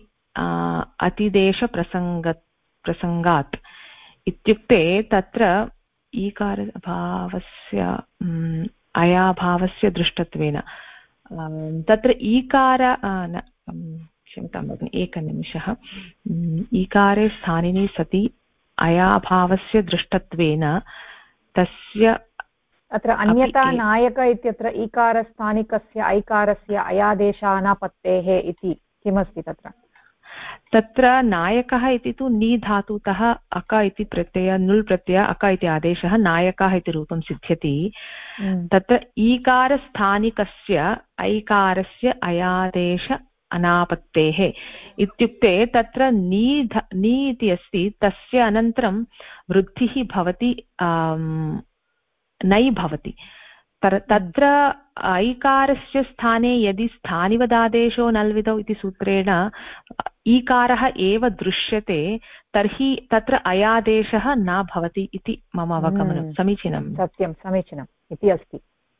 अतिदेशप्रसङ्गात् इत्युक्ते तत्र ईकारभावस्य अयाभावस्य दृष्टत्वेन तत्र ईकार क्षम्यतां भगिनि एकनिमिषः। ईकारे स्थानिनि सति अयाभावस्य दृष्टत्वेन तस्य अत्र अन्यथा नायक इत्यत्र ईकारस्थानिकस्य ऐकारस्य अयादेशानापत्तेः इति किमस्ति तत्र नायकः इति तु नी धातुतः अक इति प्रत्यय नुल् प्रत्यय अक इति आदेशः नायकः इति रूपं सिद्ध्यति। तत्र ईकारस्थानिकस्य ऐकारस्य अयादेश अनापत्तेः इत्युक्ते तत्र नी इति अस्ति। तस्य अनन्तरं वृद्धिः भवति नै भवति। तत्र ऐकारस्य स्थाने यदि स्थानिवदादेशो नल्विदौ इति सूत्रेण ईकारः एव दृश्यते तर्हि तत्र अयादेशः न भवति इति मम अवगमनं। समीचीनं? सत्यं, समीचीनम् इति अस्ति।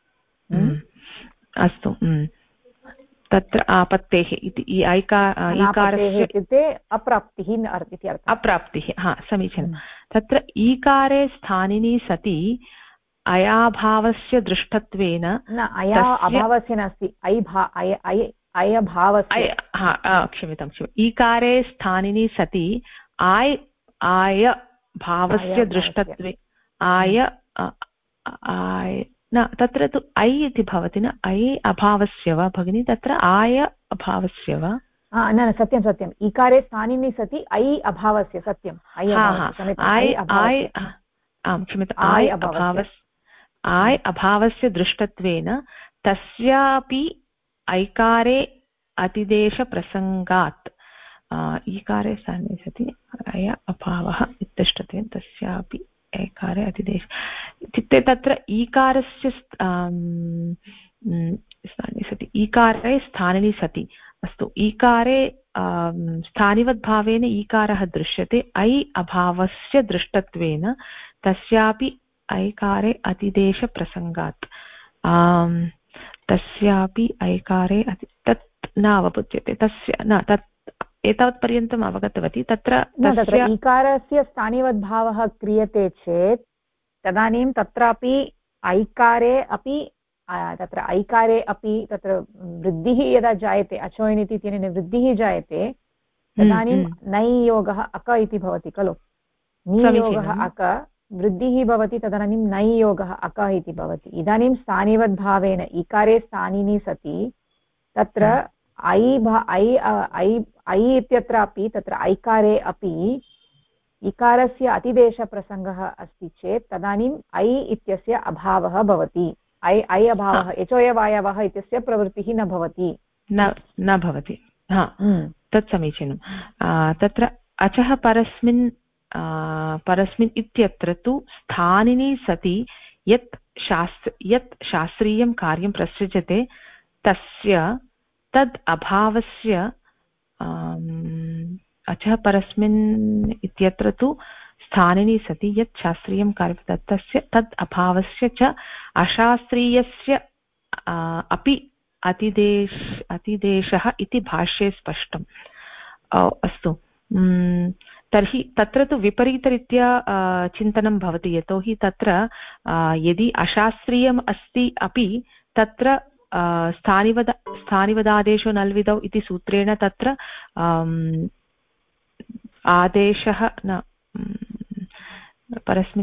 अस्तु तत्र आपत्तेः इति ईकारस्य इत्युक्ते अप्राप्तिः इति अर्थः। अप्राप्तिः समीचीनं। तत्र ईकारे स्थानिनि सति अयाभावस्य दृष्टत्वेन अभावस्य नास्ति अयभावस्य क्षम्यतां ईकारे स्थानिनि सति आय भावस्य दृष्टत्वे न तत्र तु ऐ इति भवति न ऐ अभावस्य वा भगिनी तत्र आय अभावस्य वा न सत्यं सत्यम् ईकारे स्थानिनि सति ऐ अभावस्य सत्यम् आय अभावस्य दृष्टत्वेन तस्यापि ऐकारे अतिदेशप्रसङ्गात् ईकारे स्थाने सति अय अभावः इत्यष्टत्वेन तस्यापि ऐकारे अतिदेश इत्युक्ते तत्र ईकारस्य स्थाने सति ईकारे स्थानिनि सति अस्तु ईकारे स्थानिवद्भावेन ईकारः दृश्यते ऐ अभावस्य दृष्टत्वेन तस्यापि ऐकारे अतिदेशप्रसङ्गात् तस्यापि ऐकारे तत् न अवबुध्यते तस्य न तत् एतावत्पर्यन्तम् अवगतवती। तत्र ईकारस्य स्थानिवद्भावः क्रियते चेत् तदानीं तत्रापि ऐकारे अपि तत्र वृद्धिः यदा जायते अचोयनिति इत्यनेन वृद्धिः जायते तदानीं नैयोगः अक इति भवति खलु। नियोगः अक वृद्धिः भवति तदानीं नैयोगः अक इति भवति। इदानीं स्थानिवद्भावेन इकारे स्थानिनि सति तत्र ऐ इत्यत्रापि तत्र ऐकारे अपि इकारस्य अतिदेशप्रसङ्गः अस्ति चेत् तदानीम् ऐ इत्यस्य अभावः भवति। ऐ अभावः यचोयवायवः इत्यस्य प्रवृत्तिः न भवति न भवति। तत् समीचीनं। तत्र अचः परस्मिन् इत्यत्र तु स्थानिनि सति यत् शास्त्रीयं कार्यं प्रसृजते तस्य तद् अभावस्य अचः परस्मिन् इत्यत्र तु स्थानिनि सति यत् शास्त्रीयं कार्यं तस्य तद् अभावस्य च अशास्त्रीयस्य अपि अतिदेशः इति भाष्ये स्पष्टम्। अस्तु, तर्हि तत्र तु विपरीतरीत्या चिन्तनं भवति, यतोहि तत्र यदि अशास्त्रीयम् अस्ति अपि तत्र स्थानिवदादेशो नल्विदौ इति सूत्रेण तत्र आदेशः न परस्मिन्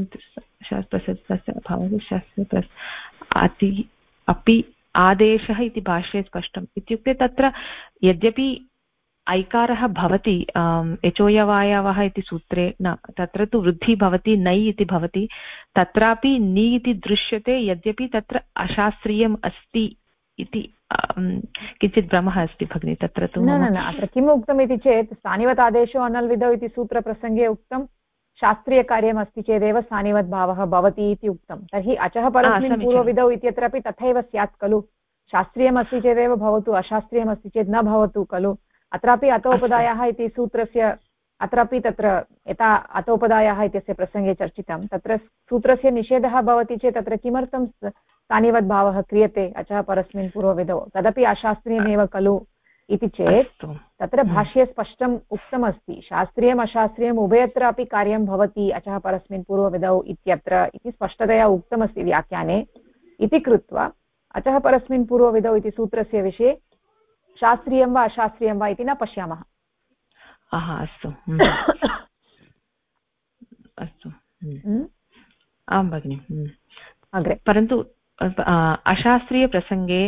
शास्त्रे अपि आदेशः इति भाष्ये स्पष्टम्। इत्युक्ते तत्र यद्यपि ऐकारः भवति यचोयवायवः इति सूत्रे न, तत्र तु वृद्धिः भवति, नै इति भवति, तत्रापि नि इति दृश्यते, यद्यपि तत्र अशास्त्रीयम् अस्ति इति किञ्चित् भ्रमः अस्ति भगिनि तत्र तु। न अत्र किम् उक्तम् इति चेत् स्थानिवतादेशो अनल्विदौ इति सूत्रप्रसङ्गे उक्तं शास्त्रीयकार्यम् अस्ति चेदेव स्थानिवद्भावः भवति इति उक्तं। तर्हि अचः परस्मिन् पूर्वविधौ इत्यत्रापि तथैव स्यात् खलु, शास्त्रीयमस्ति चेदेव भवतु, अशास्त्रीयमस्ति चेत् न भवतु खलु। अत्रापि अतोपदायाः इति सूत्रस्य अत्रापि तत्र यथा अतोपदायाः इत्यस्य प्रसङ्गे चर्चितं, तत्र सूत्रस्य निषेधः भवति चेत् तत्र किमर्थं स्थानिवद्भावः क्रियते अचः परस्मिन् पूर्वविधौ, तदपि अशास्त्रीयमेव खलु इति चेत् तत्र भाष्ये स्पष्टम् उक्तमस्ति शास्त्रीयम् अशास्त्रीयम् उभयत्रापि कार्यं भवति अचः परस्मिन् पूर्वविधौ इत्यत्र इति स्पष्टतया उक्तमस्ति व्याख्याने। इति कृत्वा अचः परस्मिन् पूर्वविधौ इति सूत्रस्य विषये शास्त्रीयं वा अशास्त्रीयं वा इति न पश्यामः। अस्तु अस्तु, आं भगिनि। अग्रे परन्तु अशास्त्रीयप्रसङ्गे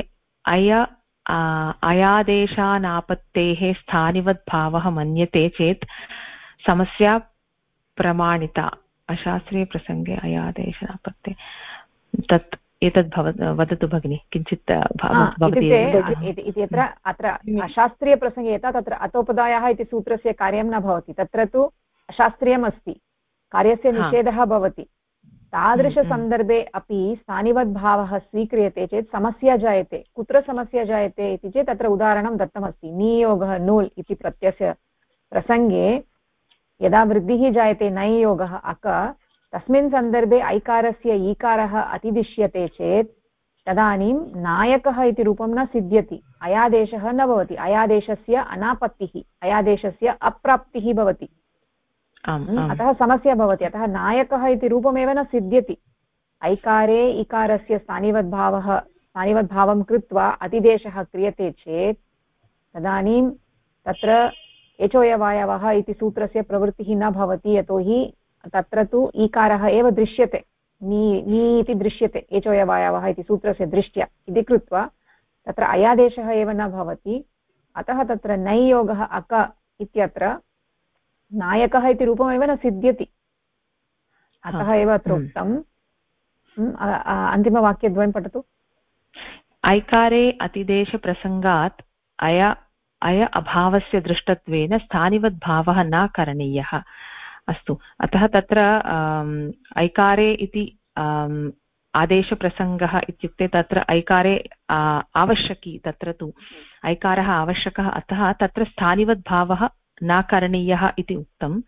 अयादेशानापत्तेः स्थानिवद्भावः मन्यते चेत् समस्या प्रमाणिता। अशास्त्रीयप्रसङ्गे अयादेशानापत्ते तत् एतद् वदतु भगिनि किञ्चित् इत्यत्र अत्र अशास्त्रीयप्रसङ्गे यथा तत्र अतोपदायाः इति सूत्रस्य कार्यं न भवति, तत्र तु अशास्त्रीयम् अस्ति, कार्यस्य निषेधः भवति, तादृशसन्दर्भे अपि स्थानिवद्भावः स्वीक्रियते चेत् समस्या जायते। कुत्र समस्या जायते इति चेत् तत्र उदाहरणं दत्तमस्ति, नियोगः नूल् इति प्रत्ययस्य प्रसङ्गे यदा वृद्धिः जायते नैयोगः अक, तस्मिन् सन्दर्भे ऐकारस्य ईकारः अतिदिश्यते चेत् तदानीं नायकः इति रूपं न सिद्ध्यति, अयादेशः न भवति, अयादेशस्य अनापत्तिः, अयादेशस्य अप्राप्तिः भवति। अतः समस्या भवति, अतः नायकः इति रूपमेव न सिद्ध्यति। ऐकारे इकारस्य स्थानिवद्भावं कृत्वा अतिदेशः क्रियते चेत् तदानीं तत्र एचोयवायवः इति सूत्रस्य प्रवृत्तिः न भवति, यतोहि तत्र तु ईकारः एव दृश्यते, नी इति दृश्यते एचोयवायवः इति सूत्रस्य दृष्ट्या। इति कृत्वा तत्र अयादेशः एव न भवति, अतः तत्र नैयोगः अक इत्यत्र नायकः इति रूपमेव न सिद्ध्यति। अतः एव अत्र उक्तम्। अन्तिमवाक्यद्वयं पठतु। ऐकारे अतिदेशप्रसङ्गात् अय अभावस्य दृष्टत्वेन स्थानिवद्भावः न करणीयः। अस्तु, अतः तत्र ऐकारे इति आदेशप्रसङ्गः इत्युक्ते तत्र ऐकारे आवश्यकी, तत्र तु ऐकारः आवश्यकः, अतः तत्र स्थानिवद्भावः न करणीयः इति उक्तं।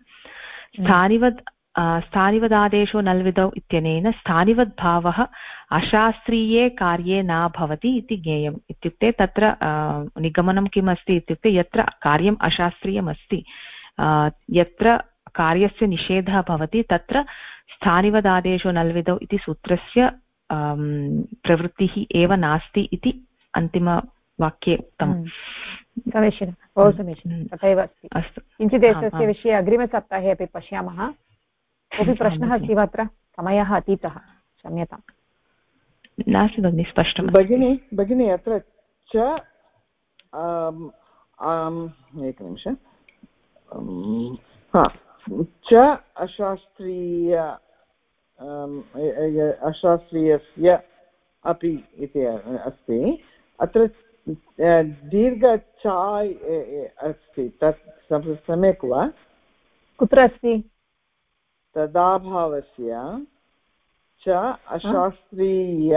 स्थानिवदादेशो नल्विदौ इत्यनेन स्थानिवद्भावः अशास्त्रीये कार्ये न भवति इति ज्ञेयम्। इत्युक्ते तत्र निगमनं किम् अस्ति इत्युक्ते यत्र कार्यम् अशास्त्रीयमस्ति, यत्र कार्यस्य निषेधः भवति, तत्र स्थानिवदादेशो नल्विदौ इति सूत्रस्य प्रवृत्तिः एव नास्ति इति अन्तिमवाक्ये उक्तम्। समीचीनं, बहु समीचीनं, तथैव अस्ति। अस्तु, किञ्चित् एतस्य विषये अग्रिमसप्ताहे अपि पश्यामः। कोऽपि प्रश्नः अस्ति वा? अत्र समयः अतीतः, क्षम्यताम्। नास्ति भगिनि, स्पष्टं भगिनि। अत्र च एकनिमिषम्, च अशास्त्रीयस्य अपि इति अस्ति। अत्र दीर्घ चाय् अस्ति, तत् सम्यक् वा? कुत्र अस्ति? तदाभावस्य च अशास्त्रीय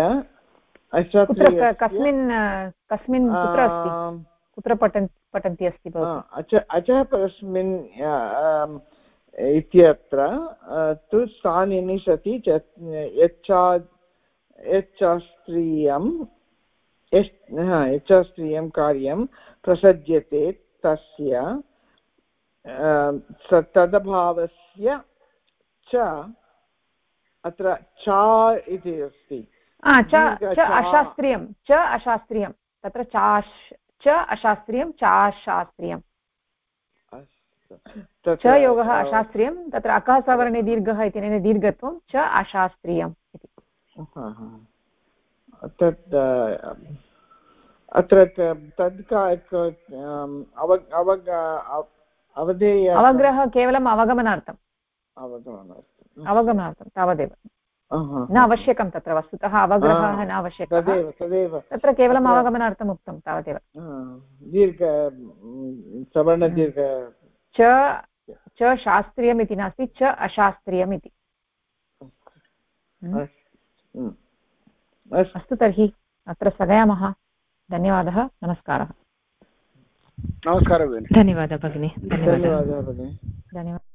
कस्मिन् कुत्र अस्ति? कुत्र पठन्ति अस्ति भवती? अचः परस्मिन् इत्यत्र तु स्थानिनि सति यच्चास्त्रीयम् यच्छास्त्रीयं कार्यं प्रसज्यते तस्य तदभावस्य च अत्र च इति अस्ति अशास्त्रीयं च अशास्त्रीयं तत्र च अशास्त्रीयं चाशास्त्रीयं च योगः अशास्त्रीयं तत्र अकः सवर्णे दीर्घः इत्यनेन दीर्घत्वं च अशास्त्रीयम् इति तत् अत्र तद् अवग्रहः केवलम् अवगमनार्थम् तावदेव न आवश्यकं तत्र वस्तुतः अवग्रहः न आवश्यकः तत्र केवलम् अवगमनार्थम् उक्तं तावदेव दीर्घ सवर्णदीर्घ च शास्त्रीयम् इति नास्ति च अशास्त्रीयम् इति अस्तु तर्हि अत्र स्थगयामः धन्यवादः नमस्कारः नमस्कारः धन्यवादः भगिनी धन्यवादः भगिनी धन्यवादः